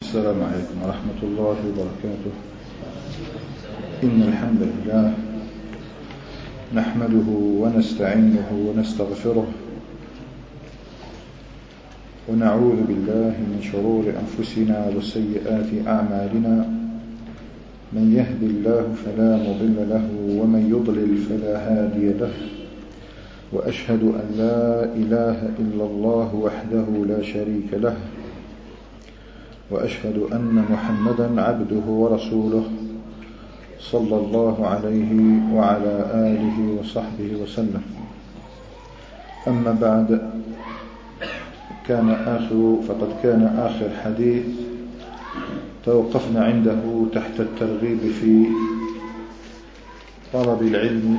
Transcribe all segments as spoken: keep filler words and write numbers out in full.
السلام عليكم ورحمة الله وبركاته. إن الحمد لله نحمده ونستعينه ونستغفره ونعوذ بالله من شرور أنفسنا وسيئات أعمالنا. من يهد الله فلا مضل له ومن يضلل فلا هادي له، وأشهد أن لا إله إلا الله وحده لا شريك له، وأشهد أن محمدا عبده ورسوله صلى الله عليه وعلى آله وصحبه وسلم. أما بعد، كان آخر فقد كان آخر حديث توقفنا عنده تحت الترغيب في طلب العلم،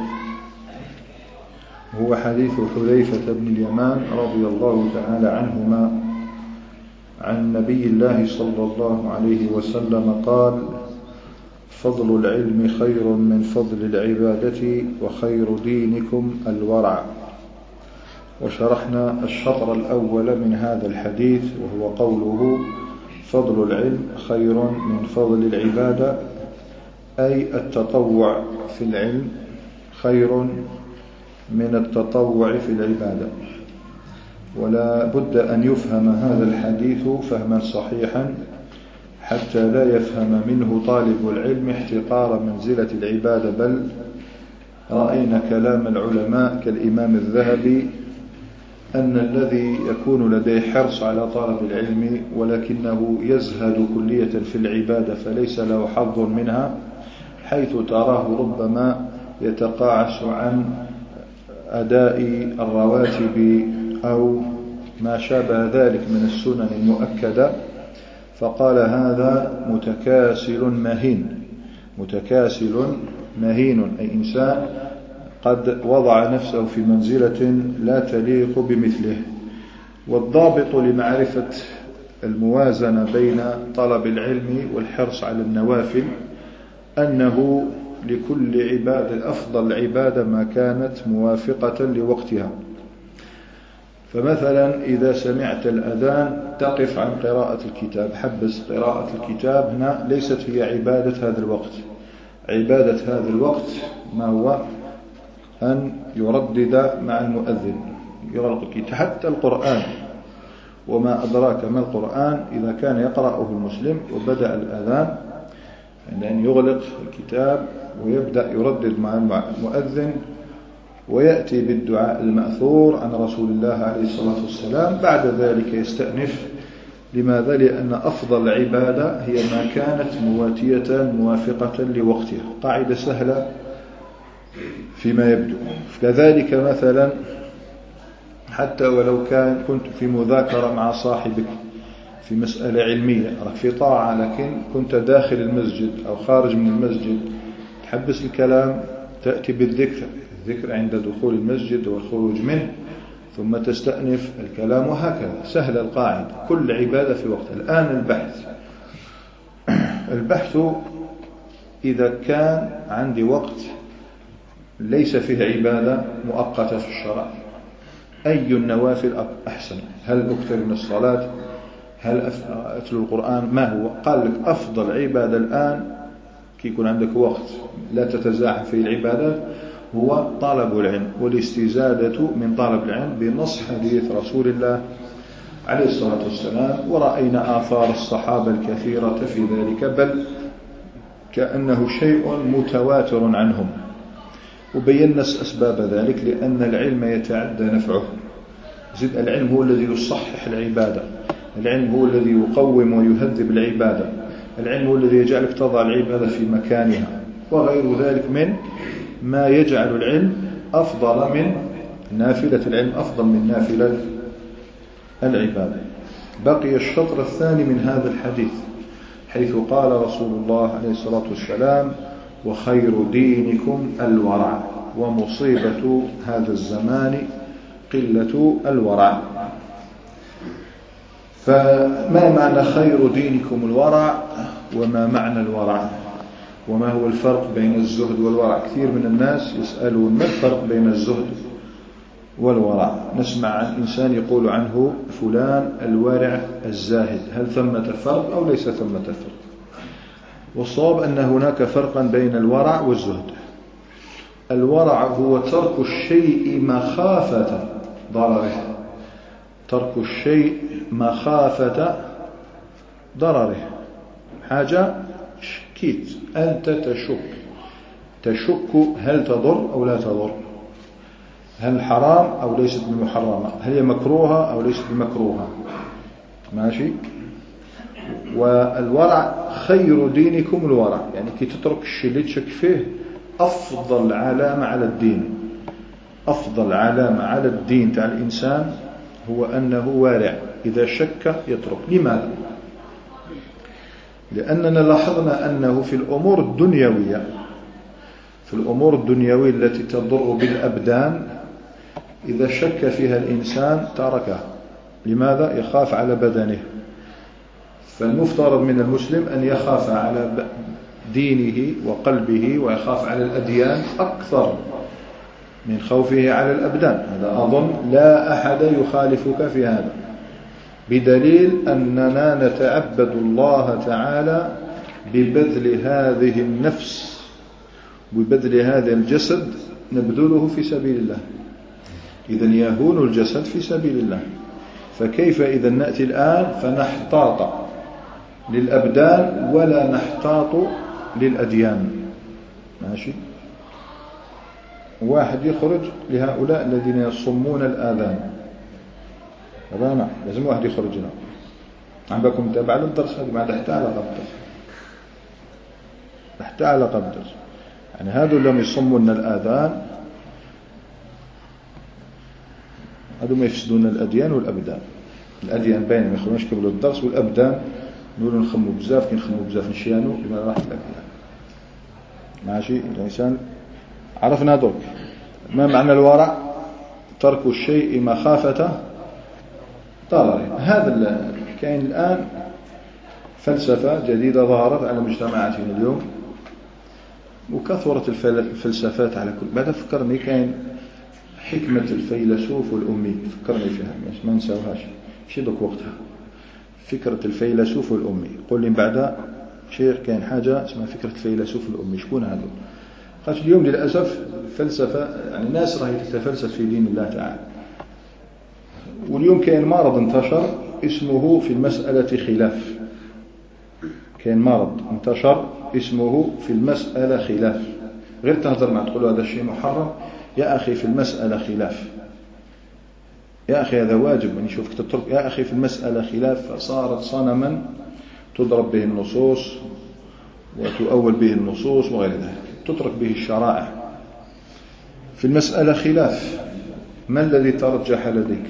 هو حديث حذيفة بن اليمان رضي الله تعالى عنهما عن نبي الله صلى الله عليه وسلم قال: فضل العلم خير من فضل العبادة، وخير دينكم الورع. وشرحنا الشطر الأول من هذا الحديث، وهو قوله: فضل العلم خير من فضل العبادة، أي التطوع في العلم خير من التطوع في العبادة. ولا بد أن يفهم هذا الحديث فهما صحيحا حتى لا يفهم منه طالب العلم احتقار منزلة العبادة، بل رأينا كلام العلماء كالإمام الذهبي أن الذي يكون لديه حرص على طلب العلم ولكنه يزهد كلية في العبادة فليس له حظ منها، حيث تراه ربما يتقاعس عن أداء الرواتب أو ما شابه ذلك من السنن المؤكدة، فقال: هذا متكاسل مهين. متكاسل مهين أي إنسان قد وضع نفسه في منزلة لا تليق بمثله. والضابط لمعرفة الموازنة بين طلب العلم والحرص على النوافل أنه لكل عبادة أفضل عبادة ما كانت موافقة لوقتها. فمثلا إذا سمعت الأذان تقف عن قراءة الكتاب، حبس قراءة الكتاب، هنا ليست هي عبادة هذا الوقت. عبادة هذا الوقت ما هو أن يردد مع المؤذن، يغلق الكتاب. حتى القرآن، وما أدراك ما القرآن، إذا كان يقرأه المسلم وبدأ الأذان أن يغلق الكتاب ويبدأ يردد مع المؤذن ويأتي بالدعاء المأثور عن رسول الله عليه الصلاة والسلام. بعد ذلك يستأنف. لماذا؟ لأن أفضل عبادة هي ما كانت مواتية موافقة لوقتها. قاعدة سهلة فيما يبدو. كذلك مثلا حتى ولو كان كنت في مذاكرة مع صاحبك في مسألة علمية، في طاعة، لكن كنت داخل المسجد أو خارج من المسجد، تحبس الكلام، تأتي بالذكر الذكر عند دخول المسجد والخروج منه، ثم تستأنف الكلام، وهكذا. سهل القاعدة، كل عبادة في وقتها. الآن البحث البحث إذا كان عندي وقت ليس فيه عبادة مؤقتة في الشرع، أي النوافل أحسن؟ هل أكثر من الصلاة؟ هل أتلو القرآن؟ ما هو؟ قال لك أفضل عبادة الآن كي يكون عندك وقت لا تتزاحم فيه العبادات هو طلب العلم والاستزادة من طلب العلم بنص حديث رسول الله عليه الصلاة والسلام. ورأينا آثار الصحابة الكثيرة في ذلك، بل كأنه شيء متواتر عنهم. وبينا أسباب ذلك، لأن العلم يتعدى نفعه. زد العلم هو الذي يصحح العبادة، العلم هو الذي يقوم ويهذب العبادة، العلم هو الذي يجعلك تضع العبادة في مكانها، وغير ذلك من ما يجعل العلم أفضل من نافلة العلم، أفضل من نافلة العبادة. بقي الشطر الثاني من هذا الحديث، حيث قال رسول الله عليه الصلاة والسلام: وخير دينكم الورع. ومصيبة هذا الزمان قلة الورع. فما معنى خير دينكم الورع؟ وما معنى الورع؟ وما هو الفرق بين الزهد والورع؟ كثير من الناس يسألون ما الفرق بين الزهد والورع. نسمع عن إنسان يقول عنه فلان الورع الزاهد، هل ثمة فرق أو ليس ثمة فرق؟ والصواب أن هناك فرقا بين الورع والزهد. الورع هو ترك الشيء مخافة ضرره، ترك الشيء مخافة ضرره. حاجة شكيت، أنت تشك تشك هل تضر أو لا تضر، هل حرام أو ليست بمحرمة، هل هي مكروهة أو ليست بمكروهة، ماشي. والورع خير دينكم الورع، يعني كي تترك الشيء اللي تشك فيه أفضل علامة على الدين. أفضل علامة على الدين تاع الإنسان هو أنه وارع، إذا شك يترك. لماذا؟ لأننا لاحظنا أنه في الأمور الدنيوية في الأمور الدنيوية التي تضر بالأبدان إذا شك فيها الإنسان تركها. لماذا؟ يخاف على بدنه. فالمفترض من المسلم أن يخاف على دينه وقلبه ويخاف على الأديان أكثر من خوفه على الأبدان. هذا أظن لا أحد يخالفك في هذا، بدليل أننا نتعبد الله تعالى ببذل هذه النفس وببذل هذا الجسد، نبذله في سبيل الله. إذن يهون الجسد في سبيل الله، فكيف إذا نأتي الآن فنحتاط للأبدان ولا نحتاط للأديان؟ ماشي. واحد يخرج لهؤلاء الذين يصمون الآذان، أنا لازم واحد يخرج لنا. عم بكم تابع للدرس هذا ما حتى على قدر حتى على قدر يعني هذول اللي يصمون الآذان هذول ما يفسدون الأديان والأبدان. الأديان باين ما يخرجونش قبل الدرس، والأبدان نقولوا نخموا بزاف كي نخموا بزاف نشيانو لما راح لك. ماشي. الإنسان عرفنا دوك ما معنى الورع؟ ترك الشيء مخافة ضرره. هذا كاين الآن فلسفة جديدة ظهرت على مجتمعاتنا اليوم، وكثرت الفلسفات على كل. بعد فكرني كاين حكمة الفيلسوف والأمي، فكرني فيها ما نساوهاش، شي دوك وقتها فكرة الفيلسوف والأمي. قول لي بعد شيخ كاين حاجة اسمها فكرة الفيلسوف والأمي، شكون هذول؟ قالت اليوم للأسف فلسفة يعني ناس راهي تتفلسف في دين الله تعالى. واليوم كاين مرض انتشر اسمه في المسألة خلاف. كاين مرض انتشر اسمه في المسألة خلاف. غير تهضر مع تقول هذا الشيء محرم، يا أخي في المسألة خلاف، يا أخي هذا واجب أن يشوفك تترك، يا أخي في المسألة خلاف. فصارت صنما تضرب به النصوص وتؤول به النصوص وغير ذلك، تترك به الشرائع. في المسألة خلاف، ما الذي ترجح لديك؟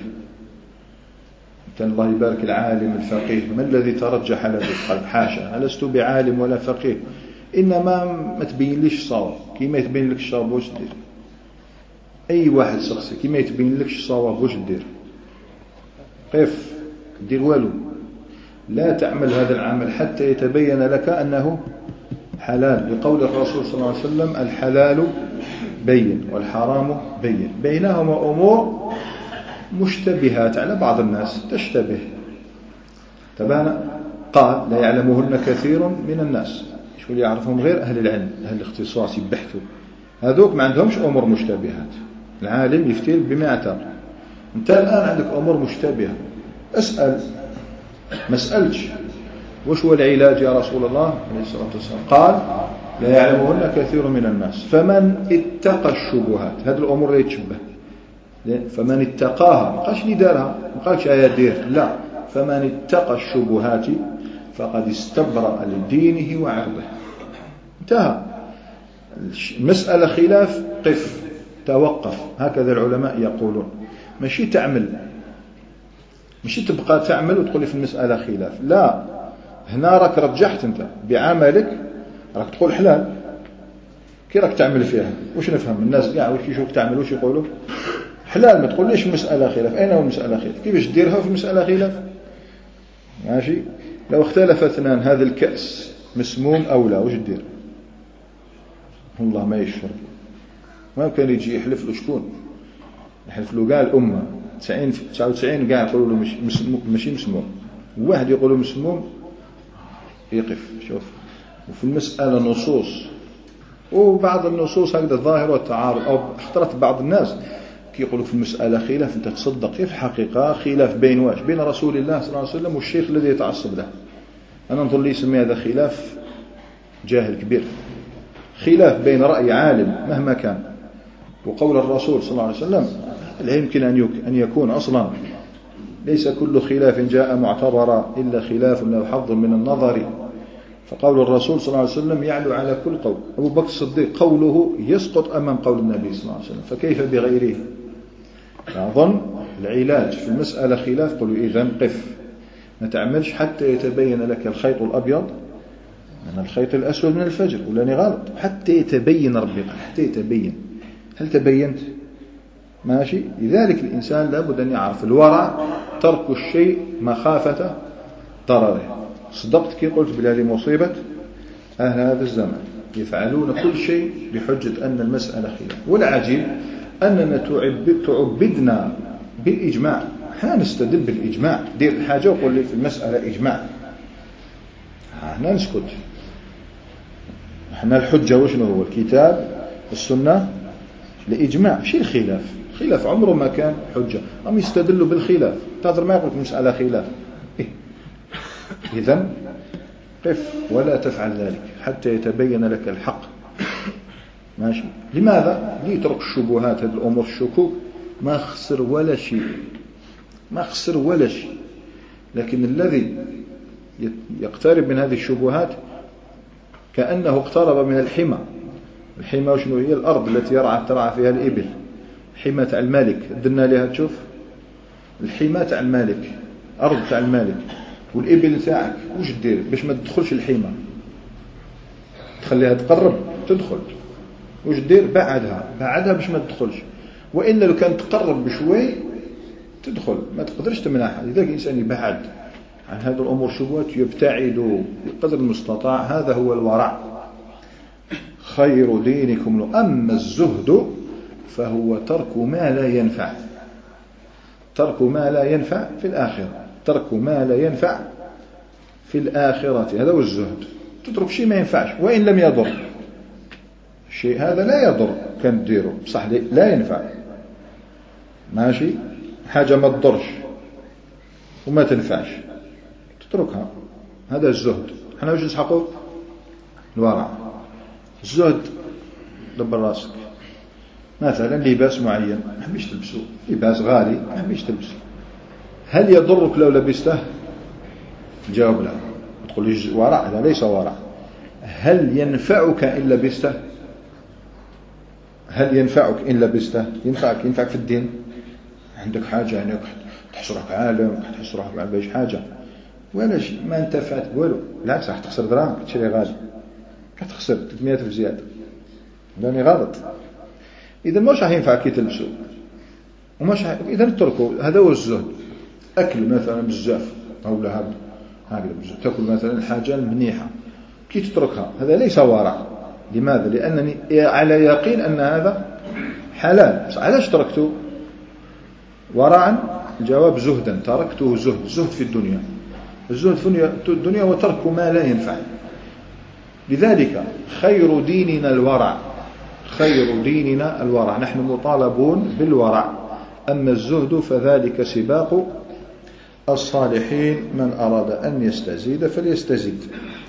الله يبارك العالم الفقيه، ما الذي ترجح لديك؟ قال حاشا، لست بعالم ولا فقيه، إنما ما تبين ليش صواب. كي ما يتبين لك الصواب واش دير؟ أي واحد شخصي كي ما يتبين لك الصواب واش دير؟ قف دير والو، لا تعمل هذا العمل حتى يتبين لك أنه حلال، لقول الرسول صلى الله عليه وسلم الحلال بين والحرام بين، بينهما أمور مشتبهات على بعض الناس تشتبه. تبانا قال لا يعلمهن كثير من الناس، شو اللي يعرفهم غير أهل العلم أهل الاختصاص يبحثوا، هذوك ما عندهمش أمور مشتبهات. العالم يفتير بما اعتبر. انت الآن عندك أمور مشتبهة، اسأل ما سألتش وش هو العلاج يا رسول الله عليه الصلاة والسلام؟ قال لا يعلمهن كثير من الناس فمن اتقى الشبهات. هذه الأمور اللي تشبه، فمن اتقاها، ما قالش لي دارها، ما قالش آية دير، لا، فمن اتقى الشبهات فقد استبرأ لدينه وعرضه. انتهى. المسألة خلاف، قف توقف، هكذا العلماء يقولون. ماشي تعمل، ماشي تبقى تعمل وتقولي في المسألة خلاف، لا، هنا راك رجحت انت بعملك، راك تقول حلال. كي راك تعمل فيها واش نفهم الناس كاع واش يشوفك تعمل واش يقولوا حلال، ما تقوليش المسألة خلاف. أين هو المسألة خلاف؟ كيفاش ديرها في المسألة خلاف؟ ماشي. لو اختلف اثنان هذا الكأس مسموم أو لا واش دير؟ والله ما يشفر، ما كان يجي يحلف له شكون يحلف له كاع الأمة تسعين تسعة وتسعين كاع يقولوا له مش مسموم ماشي مسموم، واحد يقول له مسموم يقف. شوف، وفي المسألة نصوص، وبعض النصوص هكذا ظاهر والتعارض، أو اختلط بعض الناس كي يقولوا في المسألة خلاف، أنت تصدق في الحقيقة خلاف بين واش بين رسول الله صلى الله عليه وسلم والشيخ الذي يتعصب له. أنا نظن لي يسمي هذا خلاف جاهل كبير، خلاف بين رأي عالم مهما كان وقول الرسول صلى الله عليه وسلم. لا يمكن أن يكون أصلا، ليس كل خلاف جاء معتبرا إلا خلاف له حظ من النظر، فقول الرسول صلى الله عليه وسلم يعلو على كل قول. أبو بكر الصديق قوله يسقط أمام قول النبي صلى الله عليه وسلم، فكيف بغيره؟ أظن العلاج في المسألة خلاف، قلوا إذن قف، ما تعملش حتى يتبين لك الخيط الأبيض من الخيط الأسود من الفجر، ولاني غلط، حتى يتبين ربي، حتى يتبين. هل تبينت؟ ماشي. لذلك الإنسان لابد أن يعرف الورع، ترك الشيء مخافة ضرره. صدقت كي قلت بهذه مصيبة أهل هذا الزمن، يفعلون كل شيء بحجة أن المسألة خلاف. والعجيب أننا تعبدنا بالإجماع، احنا نستدل بالإجماع، دير الحاجة وقول لي في المسألة إجماع، احنا نسكت. احنا الحجة وشنو هو؟ الكتاب السنة الإجماع، شيء الخلاف. خلاف عمره ما كان حجة، هم يستدلوا بالخلاف. تقدر ما يقول المسألة خلاف إيه؟ إذن قف ولا تفعل ذلك حتى يتبين لك الحق. ماشي. لماذا؟ ليترك الشبهات، هذه الأمور الشكوك ما خسر ولا شيء، ما خسر ولا شيء. لكن الذي يقترب من هذه الشبهات كأنه اقترب من الحمى. الحمى وشنو هي؟ الأرض التي يرعى ترعى فيها الإبل، حمى تاع المالك، درنا لها تشوف الحمى تاع المالك، أرض تاع المالك، والإبل تاعك واش دير باش ما تدخلش الحمى؟ تخليها تقرب تدخل، واش دير؟ بعدها بعدها باش ما تدخلش، وإلا لو كانت تقرب بشوي تدخل، ما تقدرش تمنعها. لذلك الإنسان يبعد عن هذه الأمور شبهات، يبتعد بقدر المستطاع. هذا هو الورع. خير دينكم. أما الزهد فهو ترك ما لا ينفع، ترك ما لا ينفع في الآخرة، ترك ما لا ينفع في الآخرة، هذا هو الزهد. تترك شيء ما ينفعش وإن لم يضر، شيء هذا لا يضر كان تديره بصح لا ينفع، ماشي، حاجة ما تضرش وما تنفعش تتركها، هذا الزهد. احنا وش نسحقه؟ الورع. الزهد دبر راسك، مثلا لباس معين ما حبيش تلبسه، لباس غالي ما حبيش تلبسه، هل يضرك لو لبسته؟ الجواب لا. تقول لي ورع، هذا ليس ورع. هل ينفعك إن لبسته؟ هل ينفعك إن لبسته؟ ينفعك ينفعك في الدين، عندك حاجة يعني تحس روحك عالم، تحس روحك ما باش حاجة ولا شيء، ما انتفعت والو، بالعكس راح تخسر دراهم تشري غالي، راح تخسر ثلاثمائة ألف زيادة، لاني غلط. إذا مش راح ينفعك كي تلبسه ومش ح... إذا تتركه. هذا هو الزهد. أكل مثلا بزاف أو لا هذا هكذا بزاف، تأكل مثلا حاجة منيحة كي تتركها، هذا ليس ورع. لماذا؟ لأنني على يقين أن هذا حلال، بس علاش تركته؟ ورعا. الجواب زهدا، تركته زهد، زهد في الدنيا. الزهد في الدنيا وترك ما لا ينفع. لذلك خير ديننا الورع، خير ديننا الورع، نحن مطالبون بالورع. أما الزهد فذلك سباق الصالحين، من أراد أن يستزيد فليستزيد.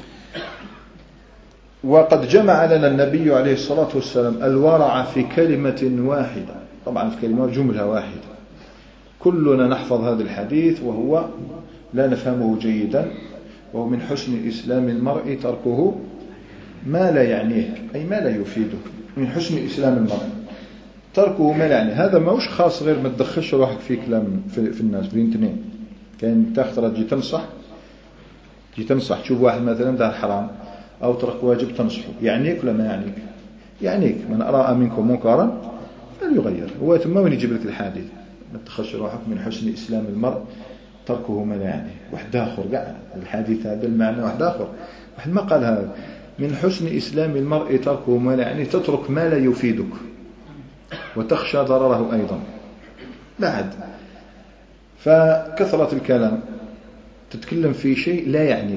وقد جمع لنا النبي عليه الصلاة والسلام الورع في كلمة واحدة، طبعا في كلمة جملة واحدة، كلنا نحفظ هذا الحديث وهو لا نفهمه جيدا، وهو من حسن إسلام المرء تركه ما لا يعنيه، أي ما لا يفيده. من حسن إسلام المرء تركه ما لا يعنيه. هذا ما وش خاص غير ما تدخلش روحك في كلام في, في الناس بين اثنين. كان تختار تجي تنصح تجي تنصح تشوف واحد مثلا دار حرام أو ترك واجب تنصحه، يعنيك ولا ما يعنيك؟ يعنيك. من رأى منكم منكرا فليغير. هو ثم وين يجيب لك الحديث؟ ما تدخلش روحك. من حسن إسلام المرء تركه ما لا يعنيه. واحد آخر قاعد الحديث هذا المعنى، واحد آخر واحد ما قال هذا. من حسن إسلام المرء تركه ما لا يعنيه، تترك ما لا يفيدك وتخشى ضرره أيضا. بعد. فكثرة الكلام تتكلم في شيء لا يعنيك.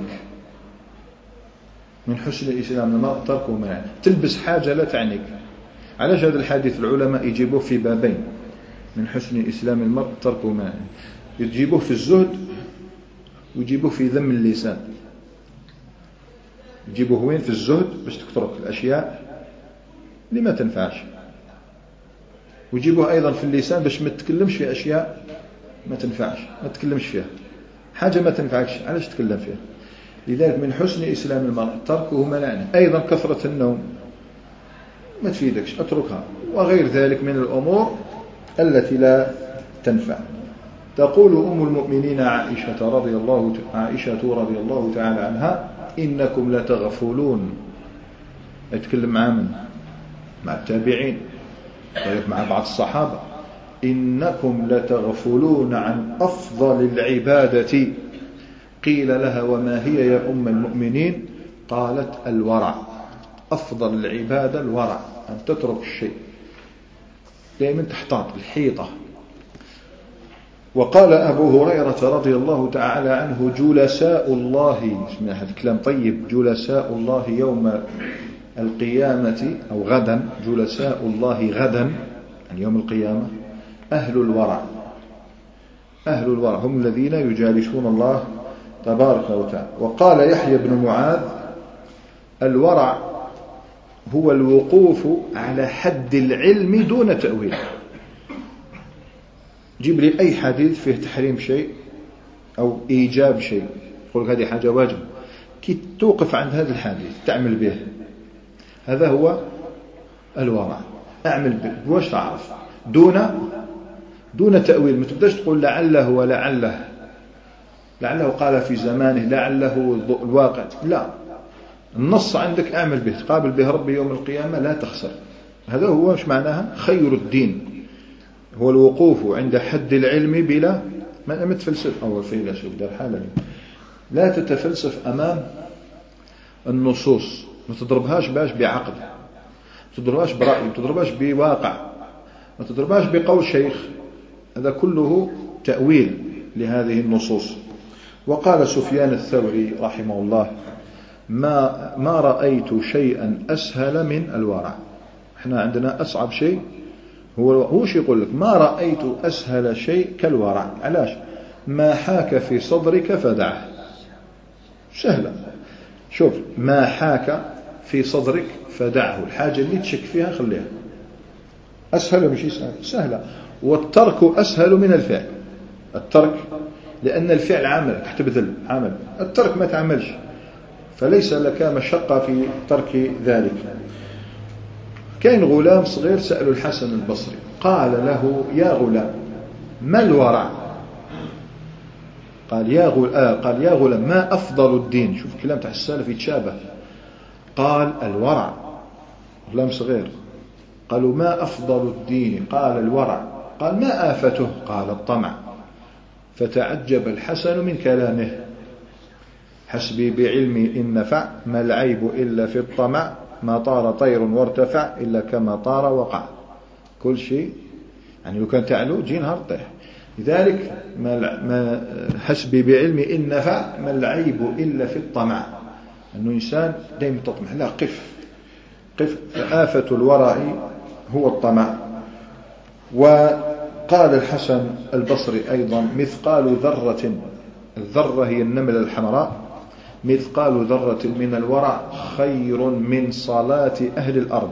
من حسن الإسلام المرء تركه ما يعني. تلبس حاجة لا تعنيك. علاش هذا الحديث العلماء يجيبوه في بابين؟ من حسن إسلام المرء تركه ما يعني. يجيبوه في الزهد ويجيبوه في ذم اللسان. يجيبوه وين؟ في الزهد باش تترك الأشياء اللي ما تنفعش، ويجيبوه أيضا في اللسان باش ما تتكلمش في أشياء ما تنفعش، ما تتكلمش فيها حاجة ما تنفعكش، علاش تتكلم فيها؟ لذلك من حسن إسلام المرء تركه ما لا يعني. أيضا كثرة النوم ما تفيدكش، اتركها، وغير ذلك من الأمور التي لا تنفع. تقول أم المؤمنين عائشة رضي الله عائشة رضي الله تعالى عنها: إنكم لتغفلون. أتكلم مع من؟ مع التابعين، مع بعض الصحابة. إنكم لتغفلون عن أفضل العبادة. قيل لها: وما هي يا أم المؤمنين؟ قالت: الورع. أفضل العبادة الورع، أن تترك الشيء، دائما تحتاط الحيطة. وقال أبو هريرة رضي الله تعالى عنه: جلساء الله، اسمع هذا الكلام طيب، جلساء الله يوم القيامة أو غدا، جلساء الله غدا يعني يوم القيامة أهل الورع. أهل الورع هم الذين يجالسون الله تبارك وتعالى. وقال يحيى بن معاذ: الورع هو الوقوف على حد العلم دون تأويل. جيب لي أي حديث فيه تحريم شيء أو إيجاب شيء، يقول هذه حاجة واجب، كي توقف عند هذا الحديث تعمل به، هذا هو الورع. أعمل به واش تعرف، دون دون تأويل. ما تبداش تقول لعله ولعله، لعله قال في زمانه، لعله الواقع، لا، النص عندك اعمل به، تقابل به ربي يوم القيامة لا تخسر. هذا هو ايش معناها خير الدين، هو الوقوف عند حد العلم بلا ما تفلسف. أول فيلسوف دار حالا لا تتفلسف أمام النصوص، ما تضربهاش باش بعقل، ما تضربهاش برأي، ما تضربهاش بواقع، ما تضربهاش بقول شيخ، هذا كله تأويل لهذه النصوص. وقال سفيان الثوري رحمه الله: ما ما رأيت شيئا أسهل من الورع. احنا عندنا أصعب شيء هو هو شيء، يقول لك ما رأيت أسهل شيء كالورع. علاش؟ ما حاك في صدرك فدعه. سهلة. شوف، ما حاك في صدرك فدعه، الحاجة اللي تشك فيها خليها. أسهل مش سهل، سهلة. والترك أسهل من الفعل. الترك لأن الفعل عمل تبذل عمل، الترك ما تعملش، فليس لك مشقة في ترك ذلك. كان غلام صغير سأل الحسن البصري، قال له: يا غلام ما الورع؟ قال يا غلام آه قال يا غلام ما أفضل الدين؟ شوف الكلام تاع السلف يتشابه. قال: الورع. غلام صغير قالوا: ما أفضل الدين؟ قال: الورع. قال: ما آفته؟ قال: الطمع. فتعجب الحسن من كلامه: حسبي بعلمي إن نفع، ما العيب إلا في الطمع، ما طار طير وارتفع إلا كما طار وقع. كل شيء يعني لو كان تعلو جي نهار طيح. لذلك ما حسبي بعلمي إن نفع، ما العيب إلا في الطمع، أنه إنسان دائما تطمح. لا، قف قف، فآفة الورع هو الطمع. وقال الحسن البصري أيضا: مثقال ذرة، الذرة هي النملة الحمراء، مثقال ذرة من الورع خير من صلاة أهل الأرض.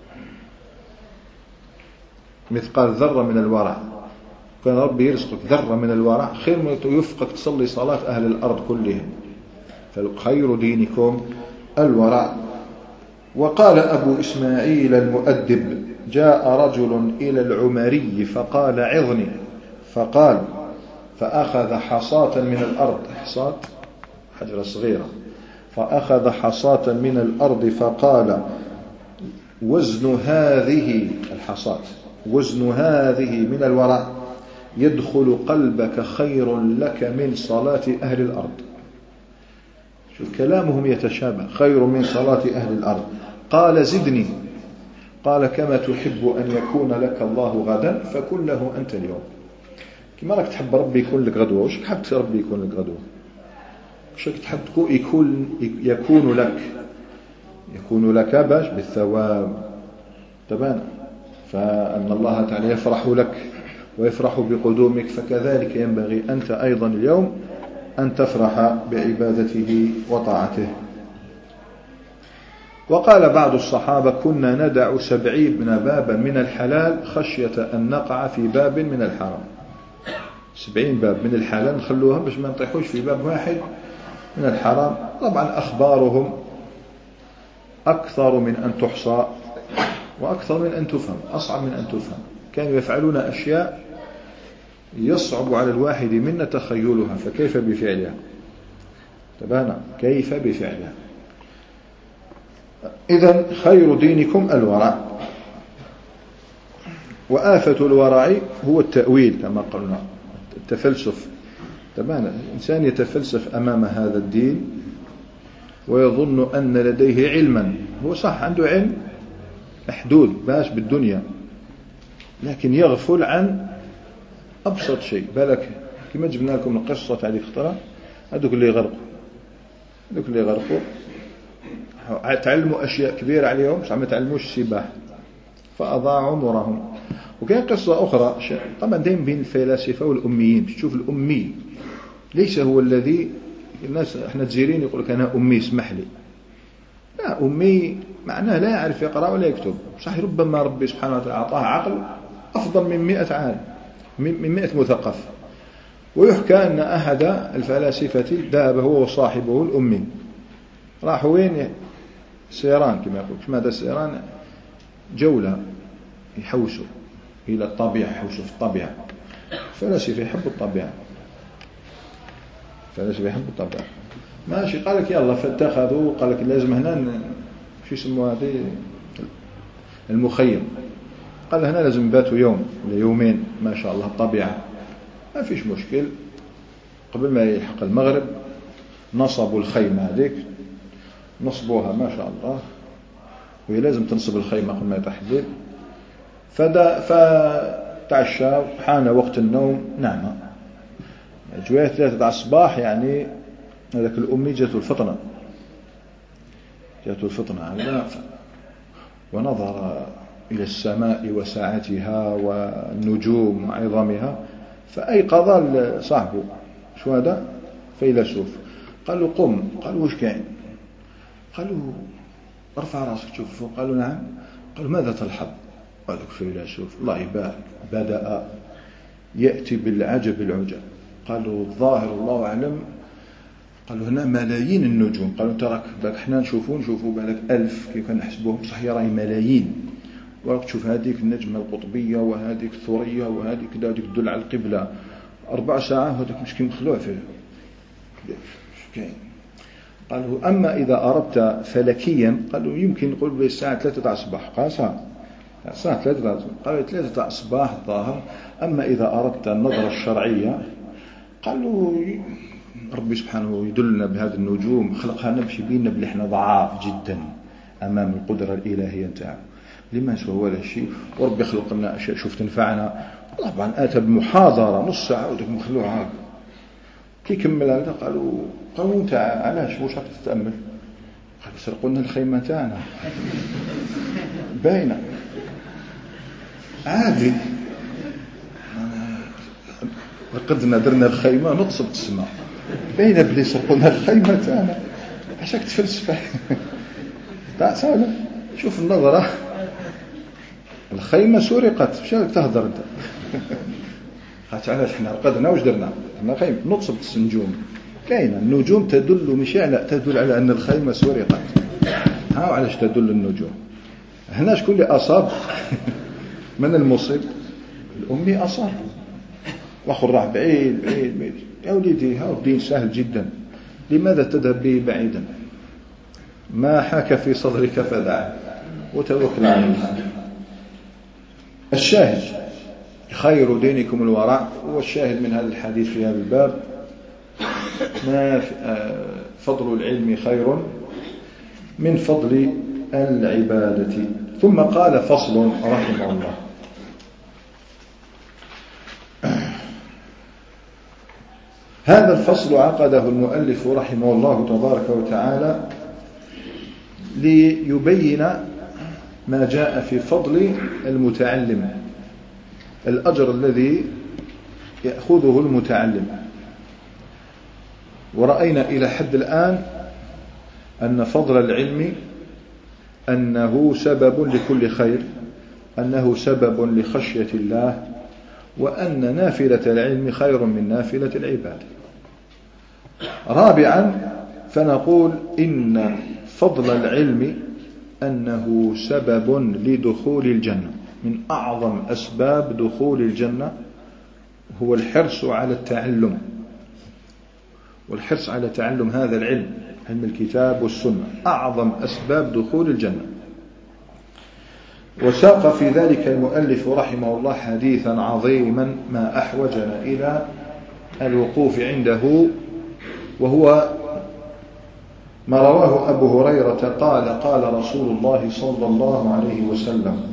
مثقال ذرة من الورع، كان ربي يرزقك ذرة من الورع خير من يوفقك تصلي صلاة أهل الأرض كلهم. فالخير دينكم الورع. وقال أبو إسماعيل المؤدب: جاء رجل إلى العمري فقال: عظني. فقال، فأخذ حصاة من الأرض، حصاة حجرة صغيرة، فأخذ حصاة من الأرض فقال: وزن هذه الحصاة، وزن هذه من الورع يدخل قلبك خير لك من صلاة أهل الأرض. شوف كلامهم يتشابه، خير من صلاة أهل الأرض. قال: زدني. قال: كما تحب أن يكون لك الله غدا فكن له أنت اليوم. كما راك تحب ربي يكون لك غدوة، واش تحب ربي يكون لك غدوة؟ واش تحب يكون يكون لك يكون لك باش بالثواب تبان، فأن الله تعالى يفرح لك ويفرح بقدومك، فكذلك ينبغي أنت أيضا اليوم أن تفرح بعبادته وطاعته. وقال بعض الصحابة: كنا ندع سبعين بابا من الحلال خشية أن نقع في باب من الحرام. سبعين باب من الحلال نخلوها باش ما نطيحوش في باب واحد من الحرام. طبعا أخبارهم أكثر من أن تحصى وأكثر من أن تفهم، أصعب من أن تفهم. كانوا يفعلون أشياء يصعب على الواحد منا تخيلها، فكيف بفعلها؟ تبانا كيف بفعلها. إذن خير دينكم الورع، وآفة الورع هو التأويل كما قلنا، التفلسف. تبانا الإنسان يتفلسف أمام هذا الدين ويظن أن لديه علما، هو صح عنده علم محدود باش بالدنيا، لكن يغفل عن أبسط شيء. بالك كما جبنا لكم القصة تاع هذيك الخطرة، هذوك اللي غرقوا هذوك اللي غرقوا تعلموا أشياء كبيرة عليهم بصح ما تعلموش السباحة فأضاعوا عمرهم. وكان قصة أخرى طبعا دائما بين الفلاسفة والأميين، تشوف الأمي ليس هو الذي الناس احنا تزيرين يقول لك أنا أمي اسمح لي، لا، أمي معناه لا يعرف يقرأ ولا يكتب، صحيح ربما ربي سبحانه وتعالى أعطاه عقل أفضل من مئة عالم من مئة مثقف. ويحكى أن أحد الفلاسفة ذهب هو وصاحبه الأمي، راحوا وين؟ سيران كما يقول، ماذا سيران؟ جولة، يحوسوا إلى الطبيعة، يحوسوا في الطبيعة. فلاسفة يحبوا الطبيعة، فلاسفة يحبوا الطبيعة. ماشي، قال لك يلا، فاتخذوا قال لك لازم هنا شو يسموها هذه المخيم، قال هنا لازم باتوا يوم ولا يومين، ما شاء الله الطبيعة ما فيش مشكل. قبل ما يلحق المغرب نصبوا الخيمة هذيك، نصبوها ما شاء الله، وهي لازم تنصب الخيمة قبل ما يطيح الليل. فدا فتعشى، حان وقت النوم، نعم جوية ثلاثة تاع الصباح، يعني هذاك الأمي جاته الفطنة جاته الفطنة ونظر إلى السماء وساعتها والنجوم وعظمها، فأيقظ صاحبه، شو هذا؟ فيلسوف. قالوا قم، قالوا وش كاين؟ قالوا ارفع راسك شوف فوق. قالوا نعم. قالوا ماذا تلحظ؟ قال لك فيلسوف الله يبارك بدأ يأتي بالعجب العجب. قالوا الظاهر الله أعلم، قالوا هنا ملايين النجوم. قالوا تراك بالك احنا نشوفوا نشوفوا بالك ألف كيف كنحسبوهم، صح راهي ملايين، وراك تشوف هذيك النجمة القطبية وهذيك الثورية وهذيك كذا، هذيك تدل على القبلة، أربع ساعات وهذاك مسكين مخلوع فيه كاين. قالوا أما إذا أردت فلكيا، قالوا يمكن نقول بالساعة ثلاثة تاع الصباح. قال ساعة الساعة ثلاثة تاع الصباح. قالوا ثلاثة تاع الصباح الظاهر. أما إذا أردت النظرة الشرعية، قالوا ربي سبحانه يدلنا بهذه النجوم، خلقها نمشي بينا بلي احنا ضعاف جدا أمام القدرة الإلهية نتاعو، لما نسوى ولا شيء، وربي خلق لنا أشياء شوف تنفعنا. طبعا آتى بمحاضرة نص ساعة ودك مخلوع هذا. كي كمل هذا قالوا قالوا انت علاش واش راك تتأمل؟ قال سرقوا لنا الخيمة تاعنا باينة عادي، رقدنا درنا الخيمة نقصب السماء، باينة بلي سرقوا لنا الخيمة تاعنا، عشاك تفلسفة تاع سالم. شوف النظرة، الخيمة سرقت، مش راك تهدر انت؟ قالت علاش حنا رقدنا واش درنا؟ حنا خيمة نقصب النجوم، كاينه النجوم تدل مش على تدل على ان الخيمة سرقت. ها علاش تدل النجوم؟ هنا شكون اللي اصاب؟ من المصيب؟ الامي اصاب، واخر راح بعيد بعيد بعيد. يا وليدي ها الدين سهل جدا، لماذا تذهب به بعيدا؟ ما حاك في صدرك فدعه وتوكل على الله. الشاهد خير دينكم الورع، والشاهد من هذا الحديث في هذا الباب ما فضل العلم خير من فضل العبادة. ثم قال فصل رحمه الله: هذا الفصل عقده المؤلف رحمه الله تبارك وتعالى ليبين ما جاء في فضل المتعلم، الأجر الذي يأخذه المتعلم. ورأينا إلى حد الآن أن فضل العلم أنه سبب لكل خير، أنه سبب لخشية الله، وأن نافلة العلم خير من نافلة العبادة. رابعا فنقول إن فضل العلم أنه سبب لدخول الجنة. من أعظم أسباب دخول الجنة هو الحرص على التعلم، والحرص على تعلم هذا العلم، علم الكتاب والسنة، أعظم أسباب دخول الجنة. وساق في ذلك المؤلف رحمه الله حديثا عظيما ما أحوجنا إلى الوقوف عنده، وهو ما رواه أبو هريرة قال قال رسول الله صلى الله عليه وسلم: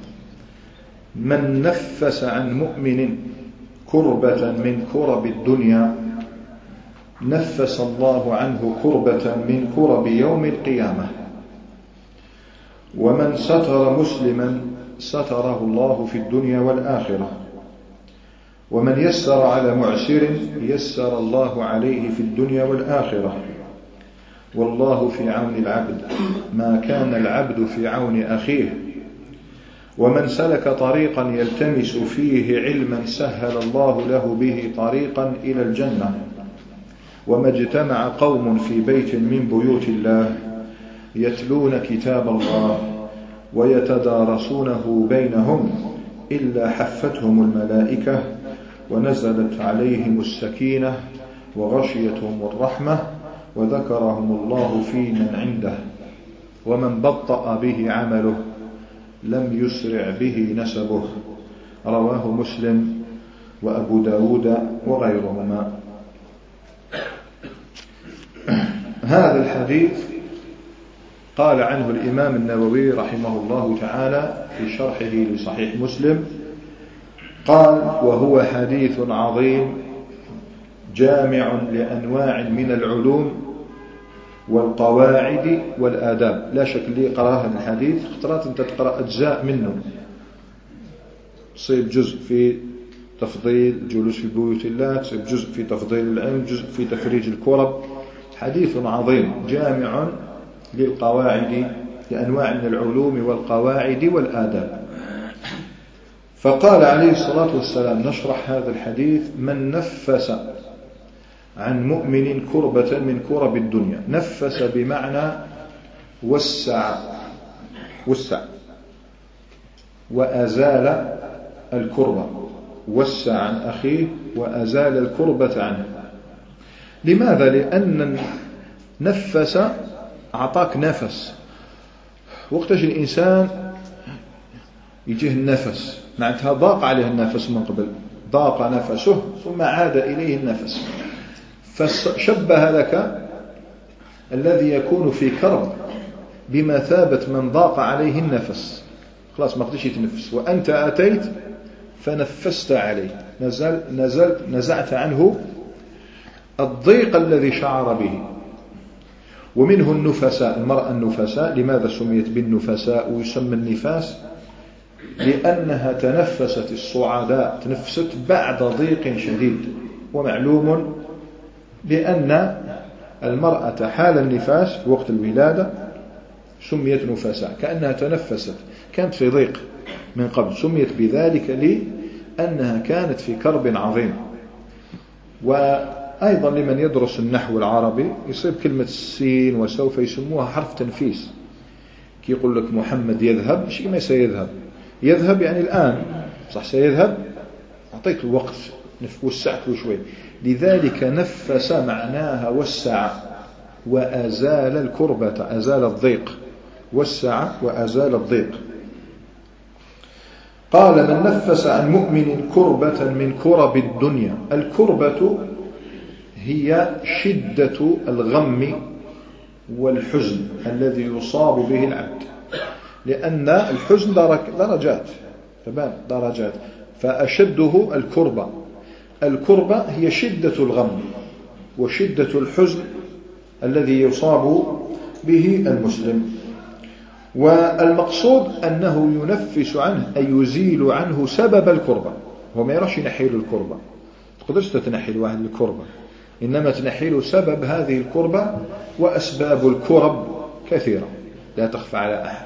من نفس عن مؤمن كربة من كرب الدنيا نفس الله عنه كربة من كرب يوم القيامة، ومن ستر مسلما ستره الله في الدنيا والآخرة، ومن يسر على معسر يسر الله عليه في الدنيا والآخرة، والله في عون العبد ما كان العبد في عون أخيه، ومن سلك طريقا يلتمس فيه علما سهل الله له به طريقا إلى الجنة، وما اجتمع قوم في بيت من بيوت الله يتلون كتاب الله ويتدارسونه بينهم إلا حفتهم الملائكة ونزلت عليهم السكينة وغشيتهم الرحمة وذكرهم الله في من عنده، ومن بطأ به عمله لم يسرع به نسبه. رواه مسلم وأبو داود وغيرهما. هذا الحديث قال عنه الإمام النووي رحمه الله تعالى في شرحه لصحيح مسلم، قال: وهو حديث عظيم جامع لأنواع من العلوم والقواعد والآداب. لا شك اللي يقرأ هذا الحديث خطرات أنت تقرأ أجزاء منه، تصيب جزء في تفضيل جلوس في بيوت الله، تصيب جزء في تفضيل العلم، جزء في تفريج الكرب. حديث عظيم جامع للقواعد لأنواع من العلوم والقواعد والآداب. فقال عليه الصلاة والسلام نشرح هذا الحديث: من نفس عن مؤمن كربة من كرب الدنيا. نفس بمعنى وسع وسع وأزال الكربة، وسع عن أخيه وأزال الكربة عنه. لماذا؟ لأن نفس أعطاك نفس. وقتاش الإنسان يجيه النفس معناتها ضاق عليه النفس من قبل، ضاق نفسه ثم عاد إليه النفس، فشبه لك الذي يكون في كرب بمثابة من ضاق عليه النفس، خلاص ما قدرش يتنفس، وأنت أتيت فنفست عليه، نزل نزلت نزعت عنه الضيق الذي شعر به. ومنه النفساء، المرأة النفساء. لماذا سميت بالنفساء ويسمى النفاس؟ لأنها تنفست الصعداء، تنفست بعد ضيق شديد. ومعلوم بأن المرأة حال النفاس في وقت الولادة سميت نفساء، كأنها تنفست، كانت في ضيق من قبل، سميت بذلك لأنها كانت في كرب عظيم. وأيضا لمن يدرس النحو العربي يصيب كلمة السين وسوف يسموها حرف تنفيس. كي يقول لك محمد يذهب، مش كما سيذهب، يذهب يعني الآن، صح سيذهب، أعطيك الوقت، وسعت له شوي. لذلك نفس معناها وسع وأزال الكربة، أزال الضيق، وسع وأزال الضيق. قال: من نفس عن مؤمن كربة من كرب الدنيا. الكربة هي شدة الغم والحزن الذي يصاب به العبد، لأن الحزن درجات، تمام، درجات، فأشده الكربة. الكربة هي شدة الغم، وشدة الحزن الذي يصاب به المسلم. والمقصود أنه ينفس عنه أي يزيل عنه سبب الكربة. هو ما يروحش ينحيل الكربة، تقدرش تنحيل واحد الكربة، إنما تنحيل سبب هذه الكربة. وأسباب الكرب كثيرة لا تخفى على أحد.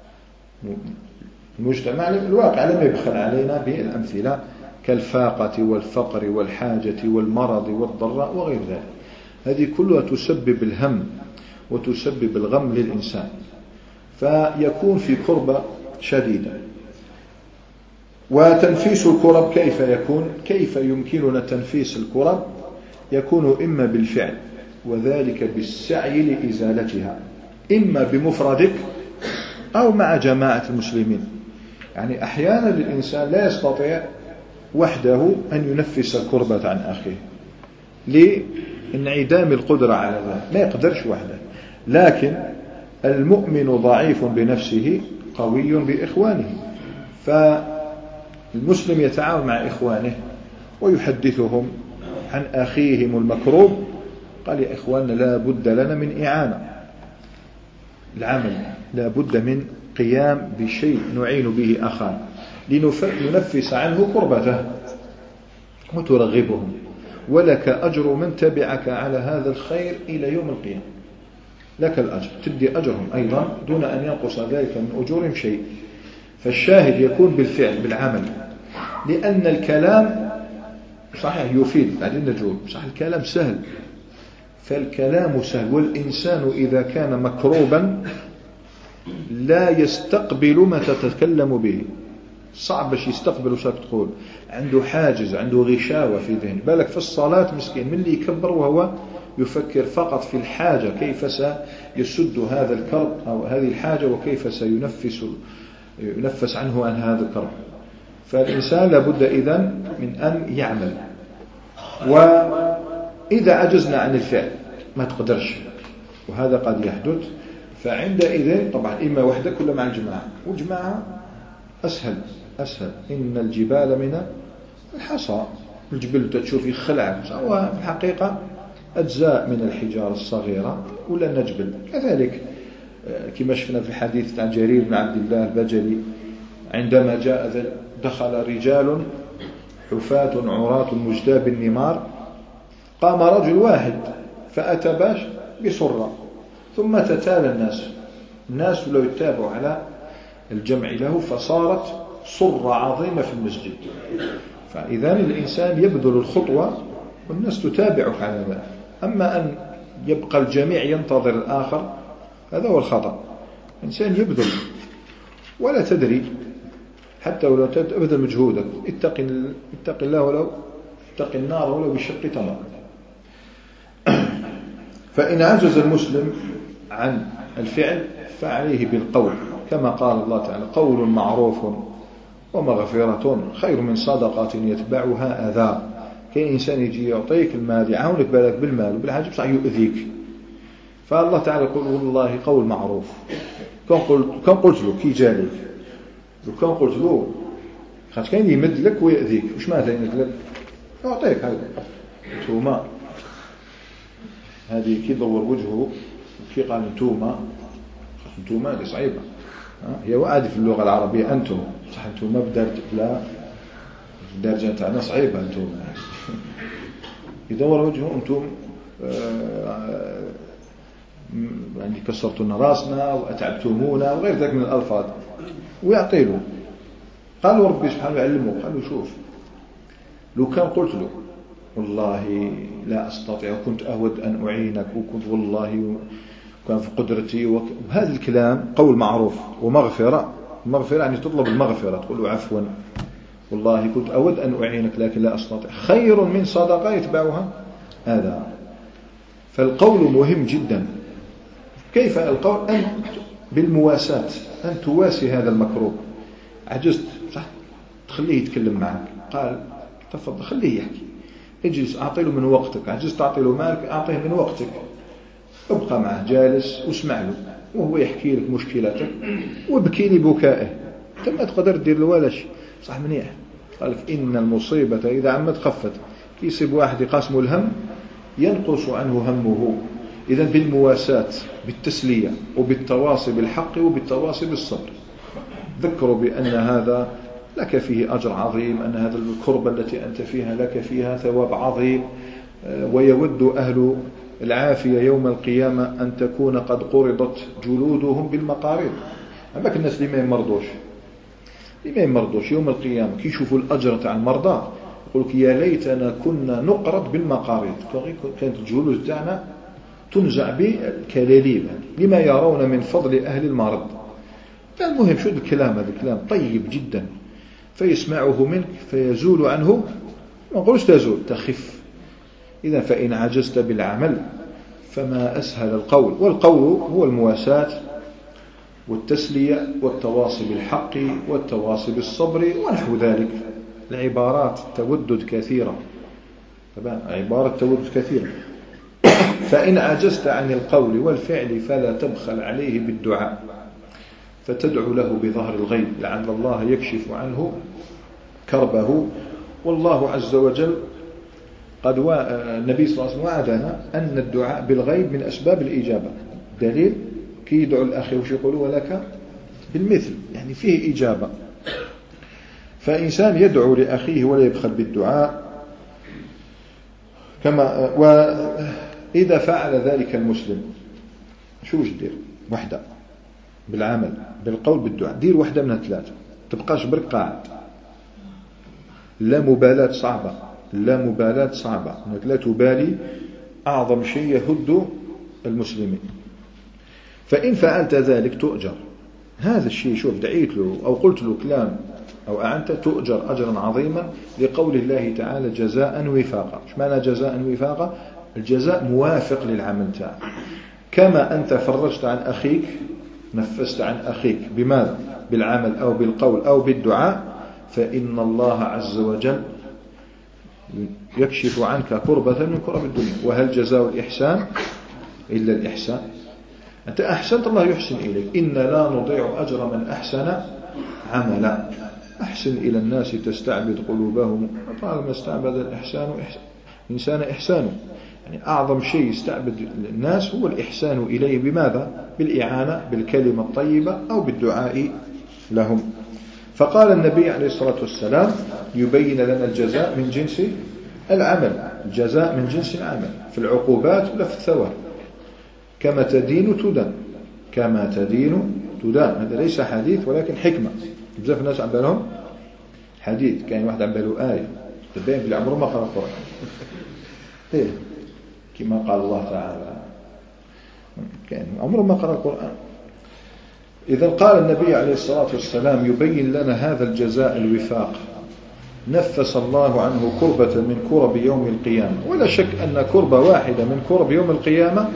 المجتمع الواقع لم يبخل علينا بالأمثلة كالفاقة والفقر والحاجة والمرض والضراء وغير ذلك. هذه كلها تسبب الهم وتسبب الغم للإنسان، فيكون في كربة شديدة. وتنفيس الكرب كيف يكون؟ كيف يمكننا تنفيس الكرب؟ يكون إما بالفعل، وذلك بالسعي لإزالتها، إما بمفردك أو مع جماعة المسلمين. يعني أحيانا الإنسان لا يستطيع وحده أن ينفس الكربة عن أخيه لانعدام القدرة على ذلك، ما يقدرش وحده. لكن المؤمن ضعيف بنفسه قوي بإخوانه، فالمسلم يتعاون مع إخوانه ويحدثهم عن أخيهم المكروب. قال يا إخواننا لا بد لنا من إعانة العمل، لا بد من قيام بشيء نعين به أخانا لننفس عنه كربته وترغبهم، ولك أجر من تبعك على هذا الخير إلى يوم القيامة. لك الأجر، تدي أجرهم أيضا دون أن ينقص ذلك من أجورهم شيء. فالشاهد يكون بالفعل بالعمل، لأن الكلام صحيح يفيد، بعدين نجوب صح الكلام سهل، فالكلام سهل، والإنسان إذا كان مكروبا لا يستقبل ما تتكلم به، صعب باش يستقبل وش تقول، عنده حاجز، عنده غشاوة في ذهنه. بالك في الصلاة مسكين من اللي يكبر وهو يفكر فقط في الحاجة، كيف سيسد هذا الكرب أو هذه الحاجة، وكيف سينفس ينفس عنه عن هذا الكرب. فالإنسان لابد إذن من أن يعمل. وإذا عجزنا عن الفعل ما تقدرش، وهذا قد يحدث، فعندئذ طبعا إما وحدك ولا مع الجماعة، والجماعة أسهل أسهل. إن الجبال من الحصى، الجبل تشوف يخلع، وفي الحقيقة أجزاء من الحجارة الصغيرة ولا نجبل. كذلك كما شفنا في الحديث عن جرير بن عبد الله البجلي عندما جاء دخل رجال حفاة عراة مجداب النمار، قام رجل واحد فأتى باش بسرة، ثم تتالى الناس الناس لو يتابعوا على الجمع له، فصارت صرة عظيمة في المسجد. فإذا الإنسان يبذل الخطوة والناس تتابعك على ذلك. أما أن يبقى الجميع ينتظر الآخر هذا هو الخطأ. الإنسان يبذل ولا تدري، حتى ولو تبذل مجهودك، اتق اتق الله ولو اتق النار ولو بشق تمر. فإن عجز المسلم عن الفعل فعليه بالقول، كما قال الله تعالى قول معروف ومغفرة خير من صدقة يتبعها أذى. كاين إنسان يجي يعطيك المال يعاونك بالك بالمال وبالحاجة بصح يؤذيك، فالله تعالى يقول والله قول معروف. كان قلت كان قلت له كي جالك، وكان قلت له خاطر كاين يمد لك ويأذيك، واش معناتها يمد لك؟ يعطيك هذا نتوما، هذه كي دور وجهه وكي قال نتوما، نتوما هذه صعيبة، هي وعادي في اللغة العربية أنتم، صح نتوما بدرجة لا الدرجة تاعنا صعيبة أنتم. يدور وجهه أنتم يعني كسرتونا راسنا وأتعبتمونا وغير ذلك من الألفاظ، ويعطي له. قالوا ربي سبحانه يعلمه، قالوا شوف لو كان قلت له والله لا أستطيع وكنت أود أن أعينك وكنت والله كان في قدرتي، وهذا الكلام قول معروف ومغفرة. المغفرة يعني تطلب المغفرة، تقول له عفوا والله كنت أود أن أعينك لكن لا أستطيع، خير من صدقة يتبعها هذا. فالقول مهم جدا. كيف القول؟ أن بالمواساة، أن تواسي هذا المكروب. عجزت صح تخليه يتكلم معك، قال تفضل خليه يحكي، اجلس أعطي له من وقتك، عجزت تعطي له مالك أعطيه من وقتك، ابقى معه جالس واسمع له وهو يحكي لك مشكلتك وابكي لي بكائه، انت ما تقدر دير له ولا شيء. صح منيح. قال لك إن المصيبة إذا عمت خفت. كي يصيب واحد يقاسمه الهم ينقص عنه همه. إذن بالمواساة، بالتسلية، وبالتواصي بالحق وبالتواصي بالصبر. ذكروا بأن هذا لك فيه أجر عظيم، أن هذا الكربة التي أنت فيها لك فيها ثواب عظيم، ويود أهل العافية يوم القيامة أن تكون قد قرضت جلودهم بالمقاريض. أما الناس اللي ما يمرضوش اللي ما يمرضوش يوم القيامة كي يشوفوا الأجر تاع المرضى يقول لك يا ليتنا كنا نقرض بالمقاريض، كانت الجلود تاعنا تنزع بالكلاليب لما يرون من فضل أهل المرض. المهم شو الكلام هذا؟ الكلام طيب جدا، فيسمعه منك فيزول عنه، ما نقولش تزول، تخف. إذا فإن عجزت بالعمل فما أسهل القول، والقول هو المواساة والتسلية والتواصي بالحق والتواصي بالصبر ونحو ذلك. العبارات تودد كثيرة، طبعا عبارة تودد كثيرة. فإن عجزت عن القول والفعل فلا تبخل عليه بالدعاء، فتدعو له بظهر الغيب لعل الله يكشف عنه كربه. والله عز وجل قد و... النبي صلى الله عليه وسلم وعدنا أن الدعاء بالغيب من أسباب الإجابة. دليل كي يدعو الأخي وش يقولوا ولك بالمثل، يعني فيه إجابة. فإنسان يدعو لأخيه ولا يبخل بالدعاء كما. وإذا فعل ذلك المسلم شو يدير؟ وحدة بالعمل بالقول بالدعاء، دير وحدة من الثلاثة، تبقاش برك قاعد. لا مبالاة صعبة، لا مبالاة صعبة، انك لا تبالي، أعظم شيء يهد المسلمين. فإن فعلت ذلك تؤجر. هذا الشيء شوف دعيت له أو قلت له كلام أو أعنت تؤجر أجرا عظيما، لقول الله تعالى جزاء وفاقا. إيش معنى جزاء وفاقا؟ الجزاء موافق للعمل تاعك. كما أنت فرجت عن أخيك، نفست عن أخيك بماذا؟ بالعمل أو بالقول أو بالدعاء، فإن الله عز وجل يكشف عنك كربة من كرب الدنيا. وهل جزاء الإحسان إلا الإحسان؟ أنت أحسنت الله يحسن إليك. إن لا نضيع أجر من أحسن عملا. أحسن إلى الناس تستعبد قلوبهم، طالما استعبد الإحسان إنسان إحسانه. يعني أعظم شيء يستعبد الناس هو الإحسان إليه. بماذا؟ بالإعانة بالكلمة الطيبة أو بالدعاء لهم. فقال النبي عليه الصلاة والسلام يبين لنا الجزاء من جنس العمل، الجزاء من جنس العمل في العقوبات ولا في الثواب. كما تدين تدان، كما تدين تدان. هذا ليس حديث ولكن حكمة. بزاف الناس عم بالهم حديث، كان واحد عم باله آية تبين بلي عمره ما قرأ القرآن. إيه كما قال الله تعالى كان عمره ما قرأ القرآن. إذا قال النبي عليه الصلاة والسلام يبين لنا هذا الجزاء الوفاق. نفس الله عنه كربة من كرب يوم القيامة. ولا شك أن كربة واحدة من كرب يوم القيامة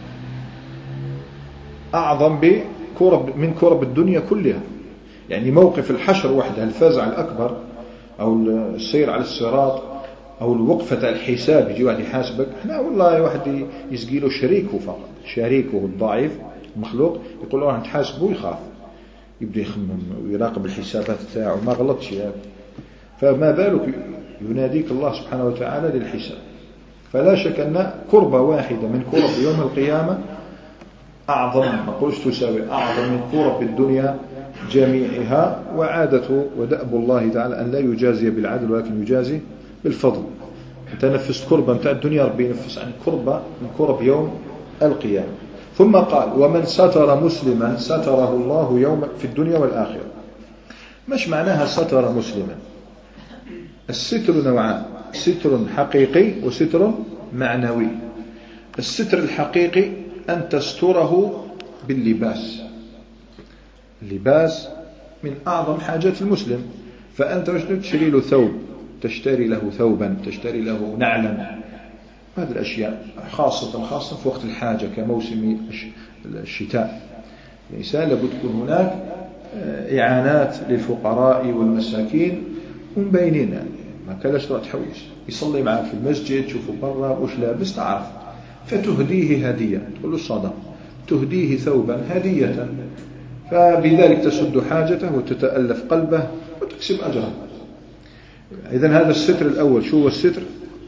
أعظم بكرب من كرب الدنيا كلها. يعني موقف الحشر وحده، الفزع الأكبر، أو السير على الصراط، أو الوقفة الحساب، يجي واحد يحاسبك. احنا والله واحد يسقي له شريكه فقط، شريكه الضعيف المخلوق، يقول له تحاسبه يخاف، يبدأ يخمم ويراقب الحسابات تاعه ما غلطش يعني. فما بالك يناديك الله سبحانه وتعالى للحساب. فلا شك أن كربة واحدة من كرب يوم القيامة أعظم، ما نقولش تساوي، أعظم من كرب الدنيا جميعها. وعادته ودأب الله تعالى أن لا يجازي بالعدل ولكن يجازي بالفضل. أنت نفست كربة متاع الدنيا، ربي ينفس عن كربة من كرب يوم القيامة. ثم قال ومن ستر مسلما ستره الله يوم في الدنيا والآخرة. مش معناها ستر مسلما؟ الستر نوعان، ستر حقيقي وستر معنوي. الستر الحقيقي أن تستره باللباس. اللباس من أعظم حاجات المسلم. فأنت تشتري له ثوب، تشتري له ثوبا، تشتري له نعلا، هذه الأشياء خاصة خاصة في وقت الحاجة كموسم الشتاء. الإنسان لابد تكون هناك إعانات للفقراء والمساكين ومبينين. يعني ما كلاش تحويش يصلي معك في المسجد، تشوفه برا وش لابس تعرف، فتهديه هدية، تقول له صدق، تهديه ثوبا هدية، فبذلك تسد حاجته وتتألف قلبه وتكسب أجره. إذن هذا الستر الأول. شو هو الستر؟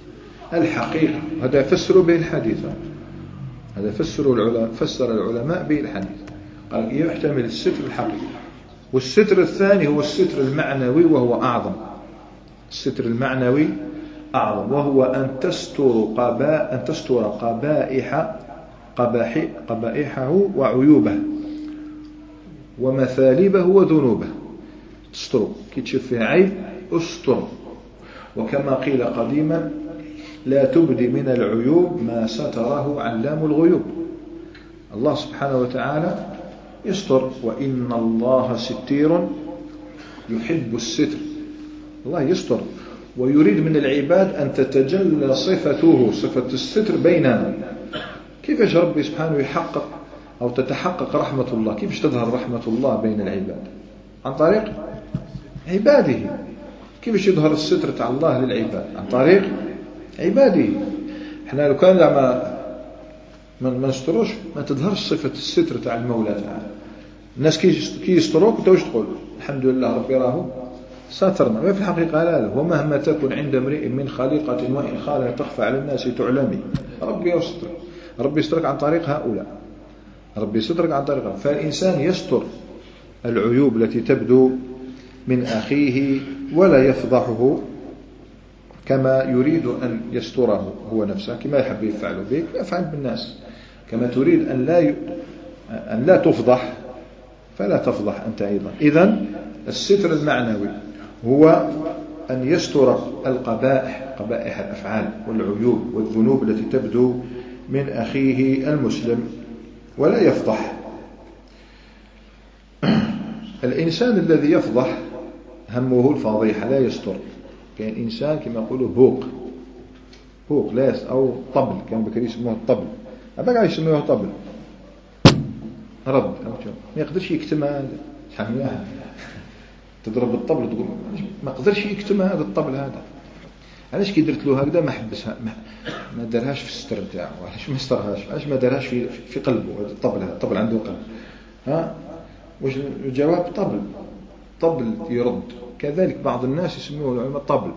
الحقيقة. هذا فسر به الحديث، هذا فسر العلماء فسر العلماء به الحديث، قال يحتمل الستر الحقيقي. والستر الثاني هو الستر المعنوي وهو أعظم. الستر المعنوي أعظم، وهو أن تستر قباء أن تستر قبائح قبائح قبائحه وعيوبه ومثالبه وذنوبه. تستر كي تشوف فيه عيب استر. وكما قيل قديما لا تبدي من العيوب ما ستره علام الغيوب. الله سبحانه وتعالى يستر، وإن الله ستير يحب الستر. الله يستر ويريد من العباد أن تتجلى صفته صفة الستر بيننا. كيفاش ربي سبحانه يحقق أو تتحقق رحمة الله؟ كيفاش تظهر رحمة الله بين العباد؟ عن طريق عباده. كيفاش يظهر الستر تاع الله للعباد؟ عن طريق عباده. احنا لو كان ما ما نستروش ما تظهرش صفة الستر تاع المولى تعالى. الناس كي يستروك انت واش تقول؟ الحمد لله ربي راهو ساترنا. ما في الحقيقة لا لا. ومهما تكن عند امرئ من خليقة وإن خالها تخفى على الناس تعلمي. ربي يستر، ربي يسترك عن طريق هؤلاء، ربي يسترك عن طريق. فالإنسان يستر العيوب التي تبدو من أخيه ولا يفضحه كما يريد أن يستره هو نفسه، كما يحب يفعل بك يفعل بالناس. كما تريد أن لا ي... أن لا تفضح فلا تفضح أنت أيضا. إذن الستر المعنوي هو أن يستر القبائح قبائح الأفعال والعيوب والذنوب التي تبدو من أخيه المسلم ولا يفضح. الإنسان الذي يفضح همه الفضيحة لا يستر. كان إنسان كما يقولوا بوق بوق لاس أو طبل، كان بكري يسموه الطبل، أبقى قاعد يسموه طبل رد ما يقدرش يكتم هذا. تضرب الطبل تقول ما قدرش يكتم هذا الطبل هذا. علاش كي درت له هكذا ما حبسها ما دارهاش في الستر تاعو؟ علاش ما استرهاش؟ علاش ما دارهاش في في قلبه؟ هذا الطبل هذا الطبل عنده قلب. ها واش الجواب؟ طبل طبل يرد. كذلك بعض الناس يسموه العلماء طبل.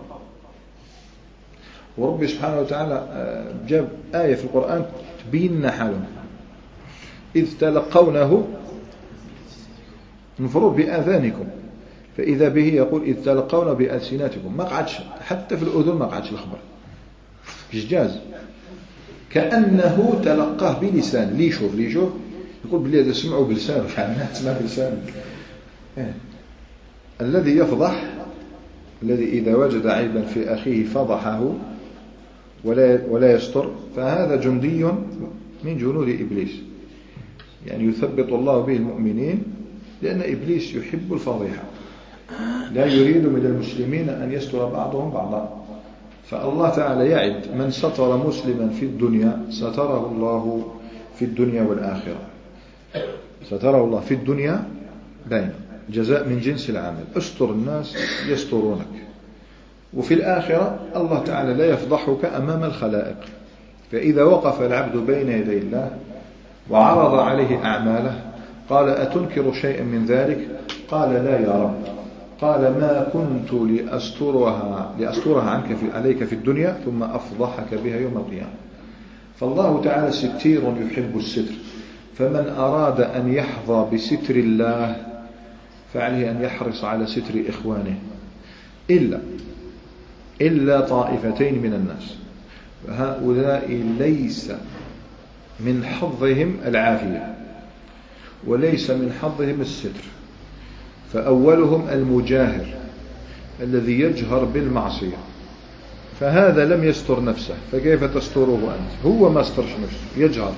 وربي سبحانه وتعالى جاب آية في القرآن تبين لنا حالهم. إذ تلقونه انفروا بآذانكم فإذا به يقول إذ تلقونه بألسناتكم. ما قعدش حتى في الأذن ما قعدش الخبر جاز، كأنه تلقاه بلسان. لي شوف لي شوف يقول بلي هذا سمعوا بلسانه شحال تسمع بلسانه. إيه. الذي يفضح الذي إذا وجد عيبا في أخيه فضحه ولا ولا يستر فهذا جندي من جنود إبليس. يعني يثبط الله به المؤمنين لأن إبليس يحب الفضيحة، لا يريد من المسلمين أن يستر بعضهم بعضا. فالله تعالى يعد من ستر مسلما في الدنيا ستره الله في الدنيا والآخرة. ستره الله في الدنيا بين جزاء من جنس العمل. استر الناس يسترونك. وفي الآخرة الله تعالى لا يفضحك أمام الخلائق. فإذا وقف العبد بين يدي الله وعرض عليه أعماله قال أتنكر شيئا من ذلك؟ قال لا يا رب. قال ما كنت لأسترها, لأسترها عنك في عليك في الدنيا ثم أفضحك بها يوم القيامة. فالله تعالى ستير يحب الستر. فمن أراد أن يحظى بستر الله فعليه أن يحرص على ستر إخوانه إلا إلا طائفتين من الناس، هؤلاء ليس من حظهم العافية وليس من حظهم الستر. فأولهم المجاهر الذي يجهر بالمعصية، فهذا لم يستر نفسه، فكيف تستره أنت؟ هو ما استرش نفسه يجهر،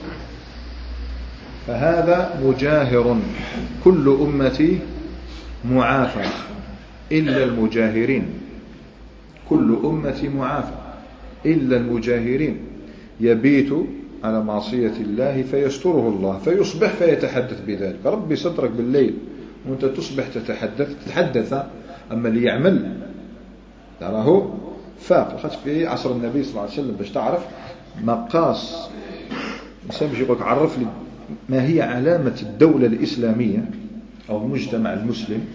فهذا مجاهر. كل أمتي معافى إلا المجاهرين. كل أمتي معافى إلا المجاهرين. يبيت على معصية الله فيستره الله فيصبح فيتحدث بذلك. ربي سترك بالليل وانت تصبح تتحدث تتحدث. أما اللي يعمل تراه فاق. خاص في عصر النبي صلى الله عليه وسلم باش تعرف مقاس الإنسان باش يقولك عرف لي ما هي علامة الدولة الإسلامية أو المجتمع المسلم.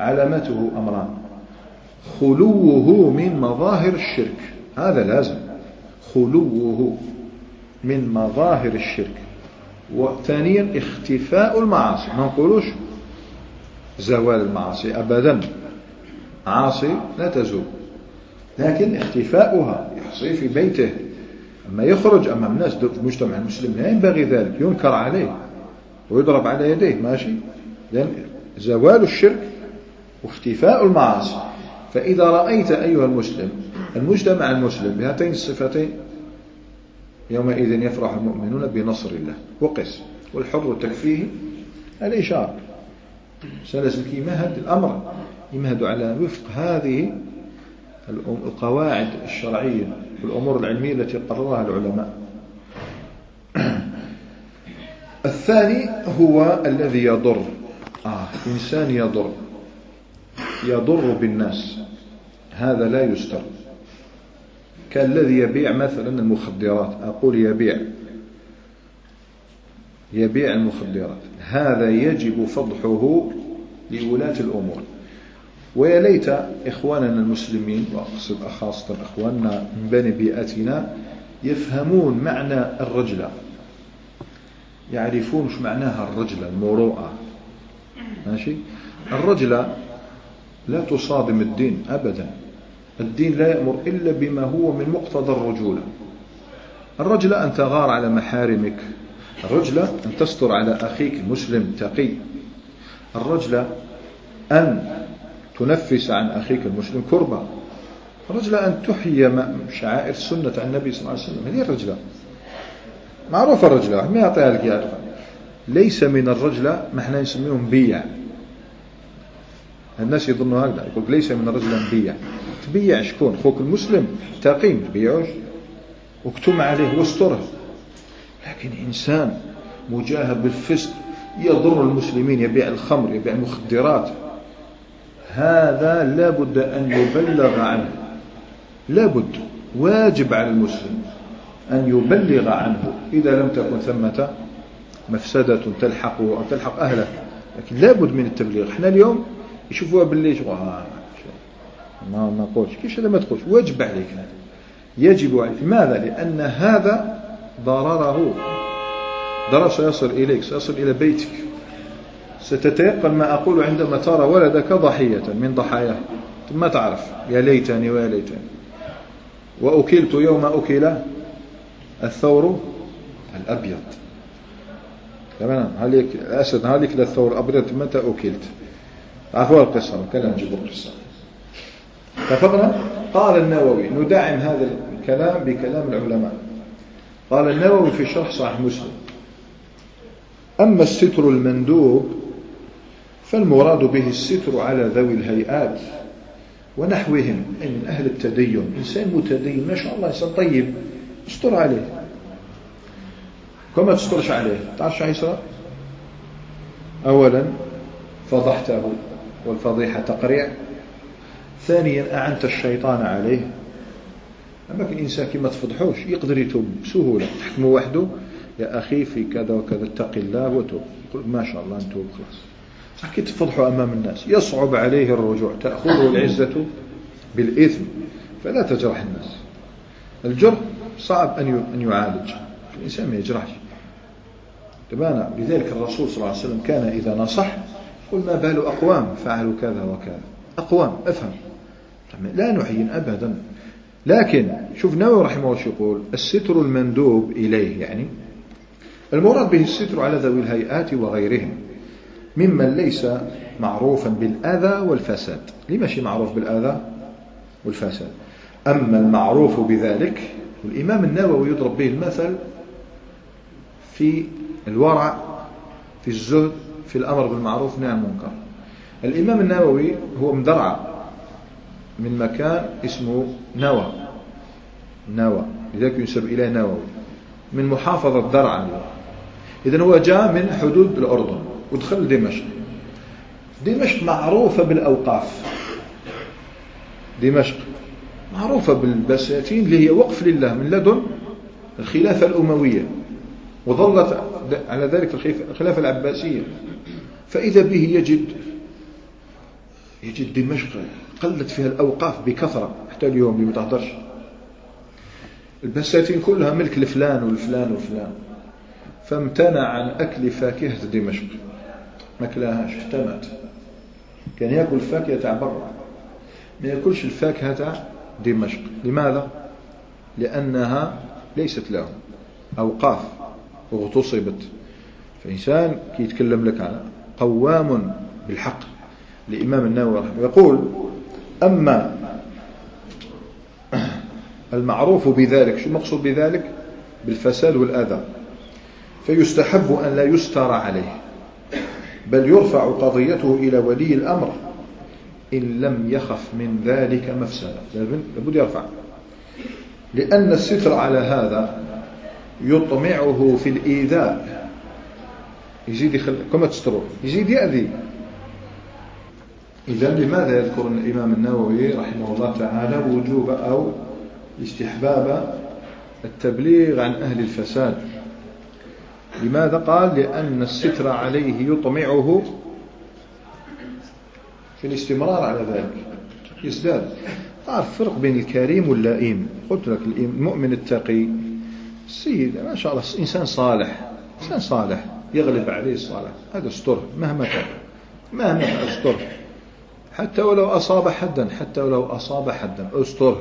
علامته أمران: خلوه من مظاهر الشرك، هذا لازم خلوه من مظاهر الشرك، وثانيا اختفاء المعاصي. ما نقولوش زوال المعاصي أبدا، معاصي لا تزول، لكن اختفاؤها يحصي في بيته، أما يخرج أمام الناس في المجتمع المسلم لا ينبغي ذلك، ينكر عليه ويضرب على يديه ماشي، لأن زوال الشرك واختفاء المعاصي. فإذا رأيت أيها المسلم المجتمع المسلم بهاتين الصفتين يومئذ يفرح المؤمنون بنصر الله. وقس والحر تكفيه الإشارة، سلسل يمهد الأمر، يمهد على وفق هذه القواعد الشرعية والأمور العلمية التي قررها العلماء. الثاني هو الذي يضر. آه إنسان يضر يضر بالناس، هذا لا يستر، كالذي يبيع مثلا المخدرات، أقول يبيع يبيع المخدرات، هذا يجب فضحه لولاة الأمور. ويا ليت إخواننا المسلمين، وأقصد خاصة إخواننا من بني بيئتنا، يفهمون معنى الرجلة، يعرفون ايش معناها الرجلة، المروءة. ماشي، الرجلة لا تصادم الدين أبدا، الدين لا يأمر إلا بما هو من مقتضى الرجولة. الرجلة أن تغار على محارمك، الرجلة أن تستر على أخيك المسلم تقي، الرجلة أن تنفس عن أخيك المسلم كربة، الرجلة أن تحيي شعائر سنة النبي صلى الله عليه وسلم. هذه الرجلة معروفة، الرجلة ما يعطيها لك يعرف. ليس من الرجلة ما احنا نسميهم بيع، الناس يظنوا هكذا، يقول ليس من الرجلة بيع. تبيع شكون؟ أخوك المسلم تقيم تبيعوش واكتم عليه واستره. لكن إنسان مجاهد بالفسق يضر المسلمين، يبيع الخمر يبيع المخدرات، هذا لابد أن يبلغ عنه، لابد واجب على المسلم أن يبلغ عنه إذا لم تكن ثمة مفسدة تلحقه أو تلحق أهله، لكن لابد من التبليغ. احنا اليوم يشوفوها باللي شغلها ما ما قولش كيش هذا، ما تقولش، واجب عليك هذا، يجب عليك. لماذا؟ لأن هذا ضرره ضرر سيصل إليك، سيصل إلى بيتك، ستتيقن ما أقول عندما ترى ولدك ضحية من ضحاياه، ثم تعرف يا ليتني ويا ليتني وأكلت يوم أكل الثور الأبيض. تمام، هاليك الأسد هاليك للثور الأبيض متى أكلت. عفوا القصة كلام نجيب القصة. اتفقنا؟ قال النووي، ندعم هذا الكلام بكلام العلماء. قال النووي في شرح صحيح مسلم: أما الستر المندوب فالمراد به الستر على ذوي الهيئات ونحوهم، أي من أهل التدين، إنسان متدين ما شاء الله، إنسان طيب، استر عليه. كما تسترش عليه تعرف شو يصير؟ أولا فضحته والفضيحة تقريع، ثانيا أعنت الشيطان عليه. أما الإنسان كما تفضحوش يقدر يتوب بسهولة، تحكمه وحده يا أخي في كذا وكذا اتق الله وتوب، يقول ما شاء الله نتوب خلاص. لكن تفضحه أمام الناس يصعب عليه الرجوع، تأخذه العزة بالإثم، فلا تجرح الناس. الجرح صعب أن يعالج، الإنسان ما يجرحش. تبانا لذلك الرسول صلى الله عليه وسلم كان إذا نصح قل ما بال أقوام فعلوا كذا وكذا. أقوام أفهم، لا نحين أبدا. لكن شوف نووي رحمه الله يقول: الستر المندوب إليه، يعني المراد به الستر على ذوي الهيئات وغيرهم ممن ليس معروفا بالأذى والفساد. ليه ماشي معروف بالأذى والفساد؟ أما المعروف بذلك، والإمام النووي يضرب به المثل في الورع، في الزهد، في الأمر بالمعروف والنهي عن المنكر. الإمام النووي هو مدرعة من مكان اسمه نوى، نوى لذلك ينسب إليه نووي، من محافظة درعا. إذن هو جاء من حدود الأردن ودخل دمشق. دمشق معروفة بالأوقاف، دمشق معروفة بالبساتين اللي هي وقف لله من لدن الخلافة الأموية، وظلت على ذلك الخلافة العباسية. فإذا به يجد يجد دمشق قلت فيها الأوقاف بكثرة حتى اليوم اللي ما تهدرش. البساتين كلها ملك لفلان والفلان والفلان، فامتنع عن أكل فاكهة دمشق، ما كلاهاش حتى مات. كان يأكل الفاكهة تاع برا، ما يأكلش الفاكهة تاع دمشق. لماذا؟ لأنها ليست له أوقاف واغتصبت. فإنسان كي يتكلم لك على قوام بالحق. الإمام النووي يقول: أما المعروف بذلك، شو المقصود بذلك؟ بالفساد والأذى، فيستحب أن لا يستر عليه، بل يرفع قضيته إلى ولي الأمر إن لم يخف من ذلك مفسدة. لابد يرفع، لأن الستر على هذا يطمعه في الإيذاء، يزيد يخل... كما تستروا يزيد يأذي. إذن لماذا يذكر الإمام النووي رحمه الله تعالى وجوب أو استحباب التبليغ عن أهل الفساد؟ لماذا قال؟ لأن الستر عليه يطمعه في الاستمرار على ذلك، يزداد. تعرف فرق بين الكريم واللئيم. قلت لك المؤمن التقي السيد ما شاء الله إنسان صالح، إنسان صالح يغلب عليه الصالح، هذا استره مهما كان، مهما كان استره، حتى ولو أصاب حدا، حتى ولو أصاب حدا استره.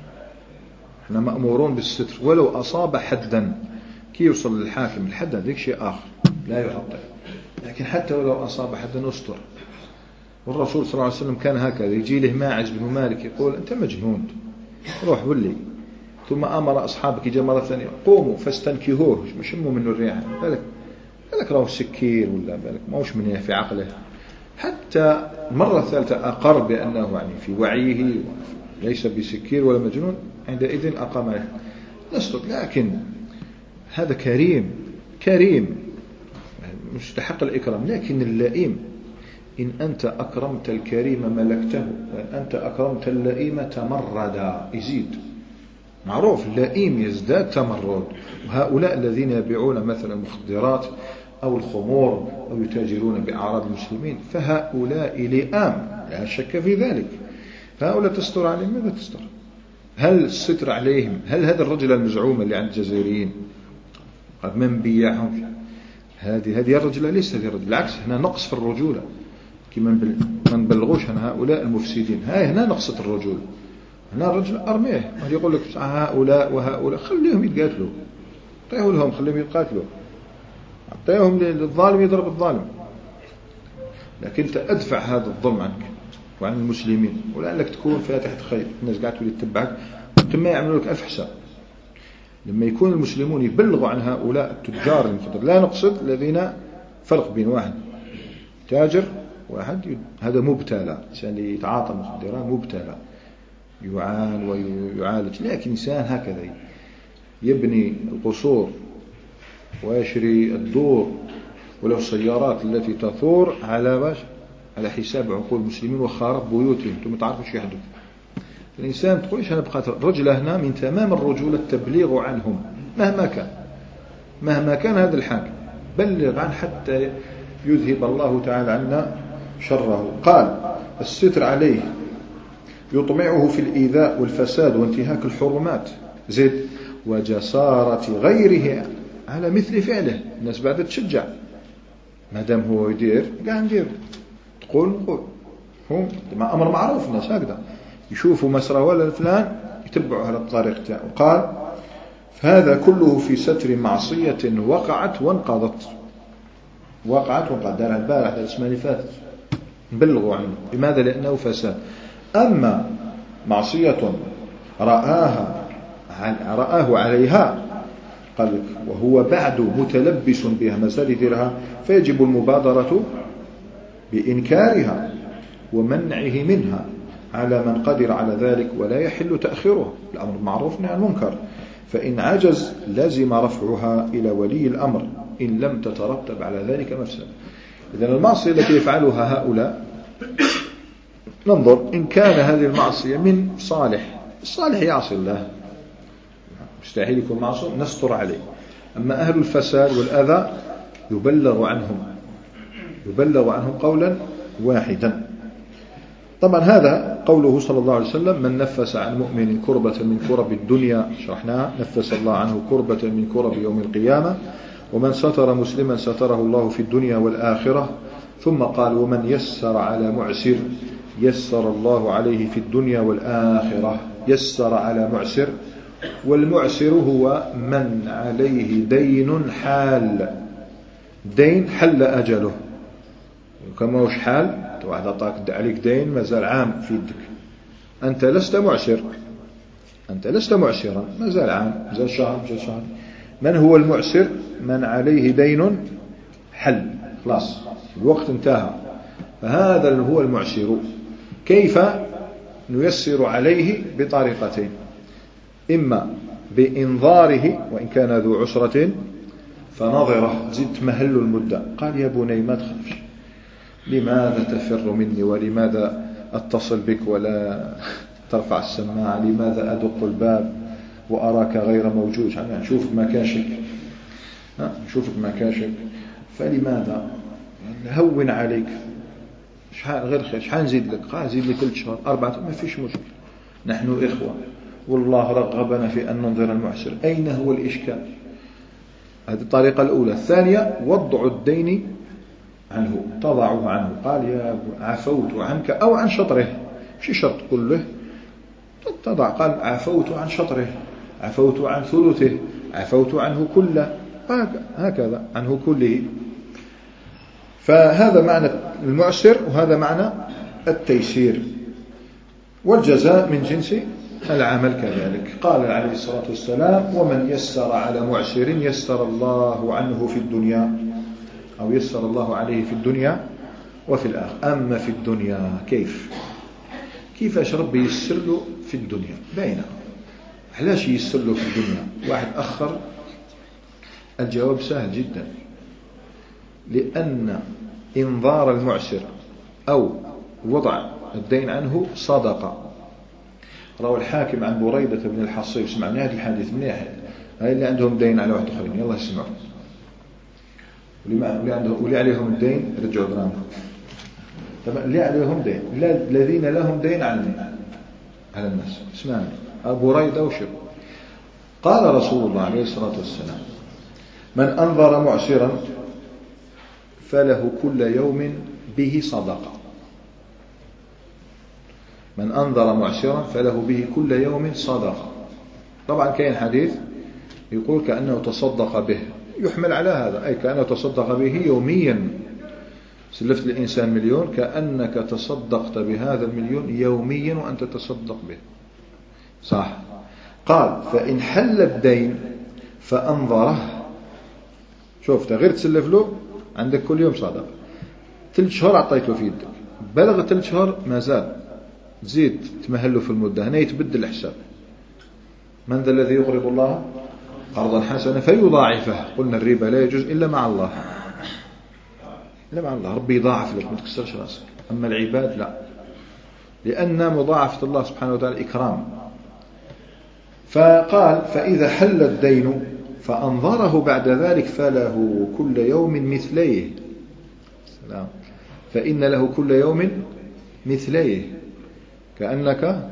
احنا مأمورون بالستر ولو أصاب حدا. كي يوصل للحاكم الحد هذيك شيء آخر لا يعطل، لكن حتى ولو أصاب حدا استر. والرسول صلى الله عليه وسلم كان هكذا، يجي له ماعز بن مالك يقول: أنت مجنون، روح ولي. ثم أمر أصحابك يجي مرة ثانية: قوموا فاستنكهوه، شموا منه الريحة، بالك بالك راه سكير ولا بالك ماهوش من في عقله. حتى المرة الثالثة أقر بأنه يعني في وعيه ليس بسكير ولا مجنون، عندئذ أقام عليه نسكت. لكن هذا كريم، كريم مستحق الإكرام. لكن اللئيم إن أنت أكرمت الكريم ملكته، وإن أنت أكرمت اللئيم تمرد، يزيد. معروف اللئيم يزداد تمرد. وهؤلاء الذين يبيعون مثلا المخدرات أو الخمور أو يتاجرون بأعراض المسلمين، فهؤلاء لئام لا شك في ذلك. فهؤلاء تستر عليهم؟ ماذا تستر؟ هل الستر عليهم؟ هل هذا الرجل المزعوم اللي عند الجزائريين قد من بيعهم؟ هذه هذه الرجلة ليس هذه الرجلة، بالعكس هنا نقص في الرجولة. كما ما نبلغوش عن هؤلاء المفسدين، هاي هنا نقصت الرجولة. هنا الرجل أرميه، يقول لك هؤلاء وهؤلاء، خليهم يتقاتلوا، اعطيهم لهم، خليهم يتقاتلوا، اعطيهم للظالم يضرب الظالم. لكن أنت أدفع هذا الظلم عنك وعن المسلمين، ولعلك تكون فاتحة خير، الناس قاعدة تولي تتبعك ثم يعملوا لك ألف حساب. لما يكون المسلمون يبلغوا عن هؤلاء التجار المخدرات، لا نقصد الذين فرق بين واحد تاجر واحد هذا مبتلى، إنسان يتعاطى مخدرات مبتلى يعان ويعالج. لكن إنسان هكذا يبني القصور ويشري الدور ولو السيارات التي تثور على باش على حساب عقول المسلمين وخارب بيوتهم، ثم تعرفوا شو يحدث. الإنسان تقول إيش أنا بقات رجلة هنا من تمام الرجولة التبليغ عنهم مهما كان، مهما كان هذا الحاكم بلغ عن حتى يذهب الله تعالى عنا شره. قال: الستر عليه يطمعه في الإيذاء والفساد وانتهاك الحرمات، زد وجسارة غيره على مثل فعله. الناس بعد تشجع، ما دام هو يدير قاعد ندير، تقول نقول، هو مع أمر معروف. الناس هكذا يشوفوا مسرى ولا فلان يتبعوا على الطريق تاعه. قال: فهذا كله في ستر معصية وقعت وانقضت. وقعت وانقضت، دارها البارح هذا الاسم اللي فاتت نبلغوا عنه. لماذا؟ لأنه فساد. أما معصية رآها رآه عليها، قال وهو بعد متلبس بها مسال يديرها، فيجب المبادرة بإنكارها ومنعه منها على من قدر على ذلك، ولا يحل تأخيرها. الأمر معروف عن المنكر، فإن عجز لازم رفعها إلى ولي الأمر إن لم تترتب على ذلك مفسدة. إذن المعصية التي يفعلها هؤلاء ننظر إن كان هذه المعصية من صالح، الصالح يعصي الله مستحيل يكون معصوم، نستر عليه. أما أهل الفساد والأذى يبلغ عنهم، يبلغ عنهم قولا واحدا. طبعا هذا قوله صلى الله عليه وسلم: من نفس عن مؤمن كربة من كرب الدنيا، شرحناها، نفس الله عنه كربة من كرب يوم القيامة. ومن ستر مسلما ستره الله في الدنيا والآخرة. ثم قال: ومن يسر على معسر يسر الله عليه في الدنيا والآخرة. يسر على معسر، والمعسر هو من عليه دين حال، دين حل أجله، كما وش حال واحد أعطاك عليك دين ما زال عام في يدك، أنت لست معسر، أنت لست معسرا، ما زال عام، ما زال شهر، ما زال شهر. من هو المعسر؟ من عليه دين حل، خلاص الوقت انتهى، فهذا هو المعسر. كيف نيسر عليه؟ بطريقتين: إما بإنظاره وإن كان ذو عسرة فنظره، زد تمهل المدة. قال: يا بني ما تخافش، لماذا تفر مني، ولماذا أتصل بك ولا ترفع السماعة، لماذا أدق الباب وأراك غير موجود، يعني نشوفك ما كاشك، نشوفك ما كاشك، فلماذا؟ هون عليك، شحال غير خير، شحال نزيد لك؟ قال: نزيد لك ثلاث شهور أربعة، ما فيش مشكلة، نحن إخوة، والله رغبنا في أن ننظر المعسر. أين هو الإشكال؟ هذه الطريقة الأولى. الثانية: وضع الدين عنه، تضعه عنه. قال: يا عفوت عنك، أو عن شطره، مش شرط كله، تضع. قال: عفوت عن شطره، عفوت عن ثلثه، عفوت عنه كله، هكذا عنه كله. فهذا معنى المعسر، وهذا معنى التيسير، والجزاء من جنس العمل كذلك. قال عليه الصلاة والسلام: ومن يسر على معسر يسر الله عنه في الدنيا، أو يسر الله عليه في الدنيا وفي الآخرة. أما في الدنيا كيف؟ كيفاش ربي يسر له في الدنيا؟ باينة. علاش يسر له في الدنيا؟ واحد أخر، الجواب سهل جدا: لأن إنظار المعسر أو وضع الدين عنه صدقة. روى الحاكم عن بريدة بن الحصيب، سمعنا هذا الحديث منيح، هاي اللي عندهم دين على واحد آخرين يلا يسمعوا، واللي عندهم واللي عليهم الدين رجعوا دراهم. طبعا اللي عليهم دين، الذين لهم دين على على الناس، اسمعنا أبو بريدة وشر. قال رسول الله عليه الصلاة والسلام: من أنظر معسرا فله كل يوم به صدقة. من أنظر معسرا فله به كل يوم صدقة. طبعا كاين حديث يقول كأنه تصدق به، يحمل على هذا، أي كأنه تصدق به يوميا. سلفت الإنسان مليون، كأنك تصدقت بهذا المليون يوميا وأنت تصدق به، صح. قال: فإن حل الدين فأنظره، شوف غير تسلف له، عندك كل يوم صدقة، ثلاث شهور أعطيته في يدك، بلغ ثلاث شهور ما زال، تزيد تمهله في المدة، هنا يتبدل الحساب. من ذا الذي يقرض الله قرضا حسنا فيضاعفه؟ قلنا الربا لا يجوز إلا مع الله، إلا مع الله، ربي يضاعف لك، ما تكسرش راسك. أما العباد لا، لأن مضاعفة الله سبحانه وتعالى إكرام. فقال: فإذا حل الدين فأنظره بعد ذلك فله كل يوم مثليه. سلام. فإن له كل يوم مثليه، كأنك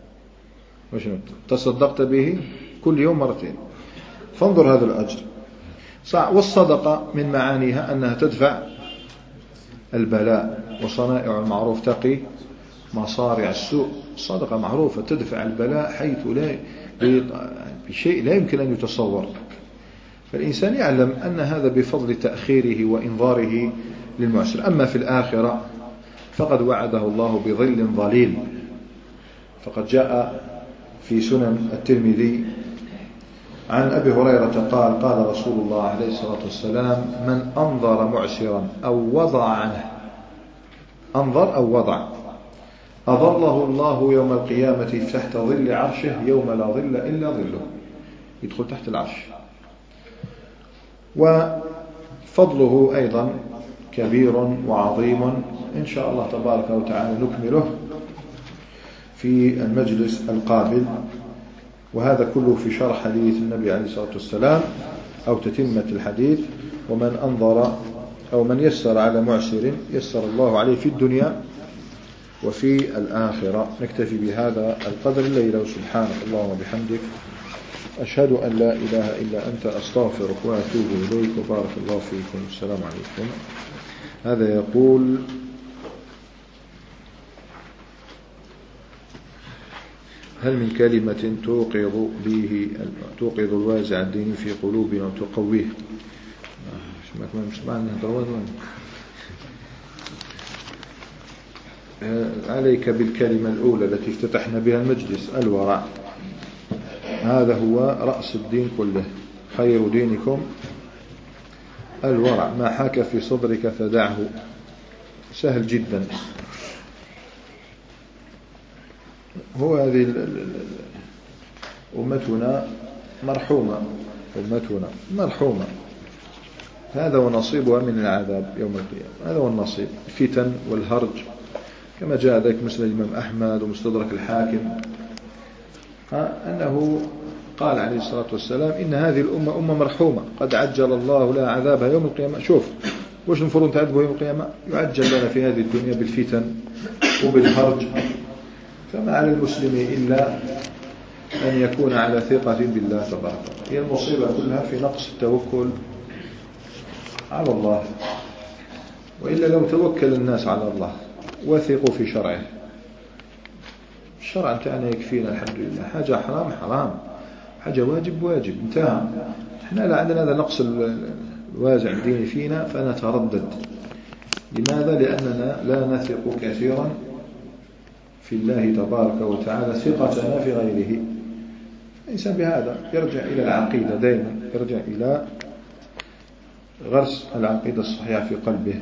تصدقت به كل يوم مرتين. فانظر هذا الأجر. والصدقة من معانيها أنها تدفع البلاء، وصنائع المعروف تقي مصارع السوء. الصدقة معروفة تدفع البلاء حيث لا بشيء لا يمكن أن يتصور. فالإنسان يعلم أن هذا بفضل تأخيره وإنظاره للمعسر. أما في الآخرة فقد وعده الله بظل ظليل. فقد جاء في سنن الترمذي عن أبي هريرة قال: قال رسول الله عليه الصلاة والسلام: من أنظر معسرا أو وضع عنه، أنظر أو وضع، أظله الله يوم القيامة تحت ظل عرشه يوم لا ظل إلا ظله، يدخل تحت العرش. وفضله أيضا كبير وعظيم، إن شاء الله تبارك وتعالى نكمله في المجلس القابل. وهذا كله في شرح حديث النبي عليه الصلاة والسلام أو تتمة الحديث: ومن أنظر أو من يسر على معسر يسر الله عليه في الدنيا وفي الآخرة. نكتفي بهذا القدر الليلة. سبحانك اللهم وبحمدك أشهد أن لا إله إلا أنت أستغفرك وأتوب إليك وبارك الله فيكم. السلام عليكم. هذا يقول: هل من كلمة توقظ به توقظ الوازع الديني في قلوبنا وتقويه؟ عليك بالكلمة الأولى التي افتتحنا بها المجلس: الورع. هذا هو رأس الدين كله. خير دينكم الورع، ما حاك في صدرك فدعه. سهل جدا. هو هذه أمتنا مرحومة، أمتنا مرحومة. هذا هو نصيبها من العذاب يوم القيامة. هذا هو النصيب، الفتن والهرج، كما جاء ذلك مسند الإمام أحمد ومستدرك الحاكم أنه قال عليه الصلاة والسلام: إن هذه الأمة أمة مرحومة قد عجل الله لها عذابها يوم القيامة. شوف وش المفروض تعذبه يوم القيامة؟ يعجل لنا في هذه الدنيا بالفتن وبالهرج. فما على المسلم إلا أن يكون على ثقة بالله تبارك وتعالى. هي المصيبة كلها في نقص التوكل على الله. وإلا لو توكل الناس على الله وثقوا في شرعه، الشرع بتاعنا يكفينا الحمد لله. حاجة حرام حرام، حاجة واجب واجب، انتهى. احنا لا عندنا هذا نقص الوازع الديني فينا فنتردد. لماذا؟ لأننا لا نثق كثيرا في الله تبارك وتعالى ثقتنا في غيره. الإنسان بهذا يرجع إلى العقيدة، دائما يرجع إلى غرس العقيدة الصحيحة في قلبه.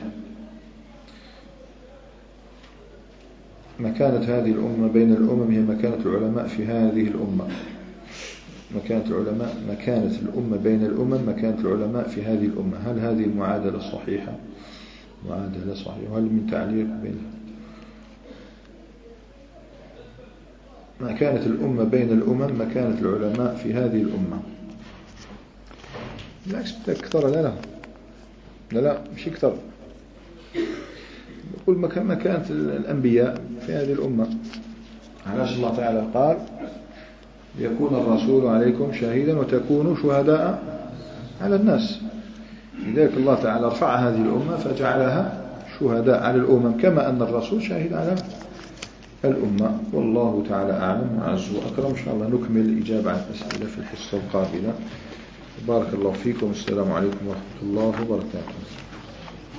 مكانة هذه الأمة بين الأمم هي مكانة العلماء في هذه الأمة. مكانة العلماء مكانة الأمة بين الأمم مكانة العلماء في هذه الأمة. هل هذه المعادلة صحيحة؟ معادلة صحيحة. وهل من تعليق بينها؟ مكانة الأمة بين الأمم مكانة العلماء في هذه الأمة. بالعكس أكثر. لا لا لا لا مش أكثر. يقول مكانة الأنبياء في هذه الأمة. علاش الله تعالى قال: يكون الرسول عليكم شهيدا وتكونوا شهداء على الناس. لذلك الله تعالى رفع هذه الأمة فجعلها شهداء على الأمم، كما أن الرسول شاهد على الأمة. والله تعالى أعلم وأعز وأكرم. إن شاء الله نكمل الإجابة عن الأسئلة في الحصة القابلة. بارك الله فيكم. السلام عليكم ورحمة الله وبركاته.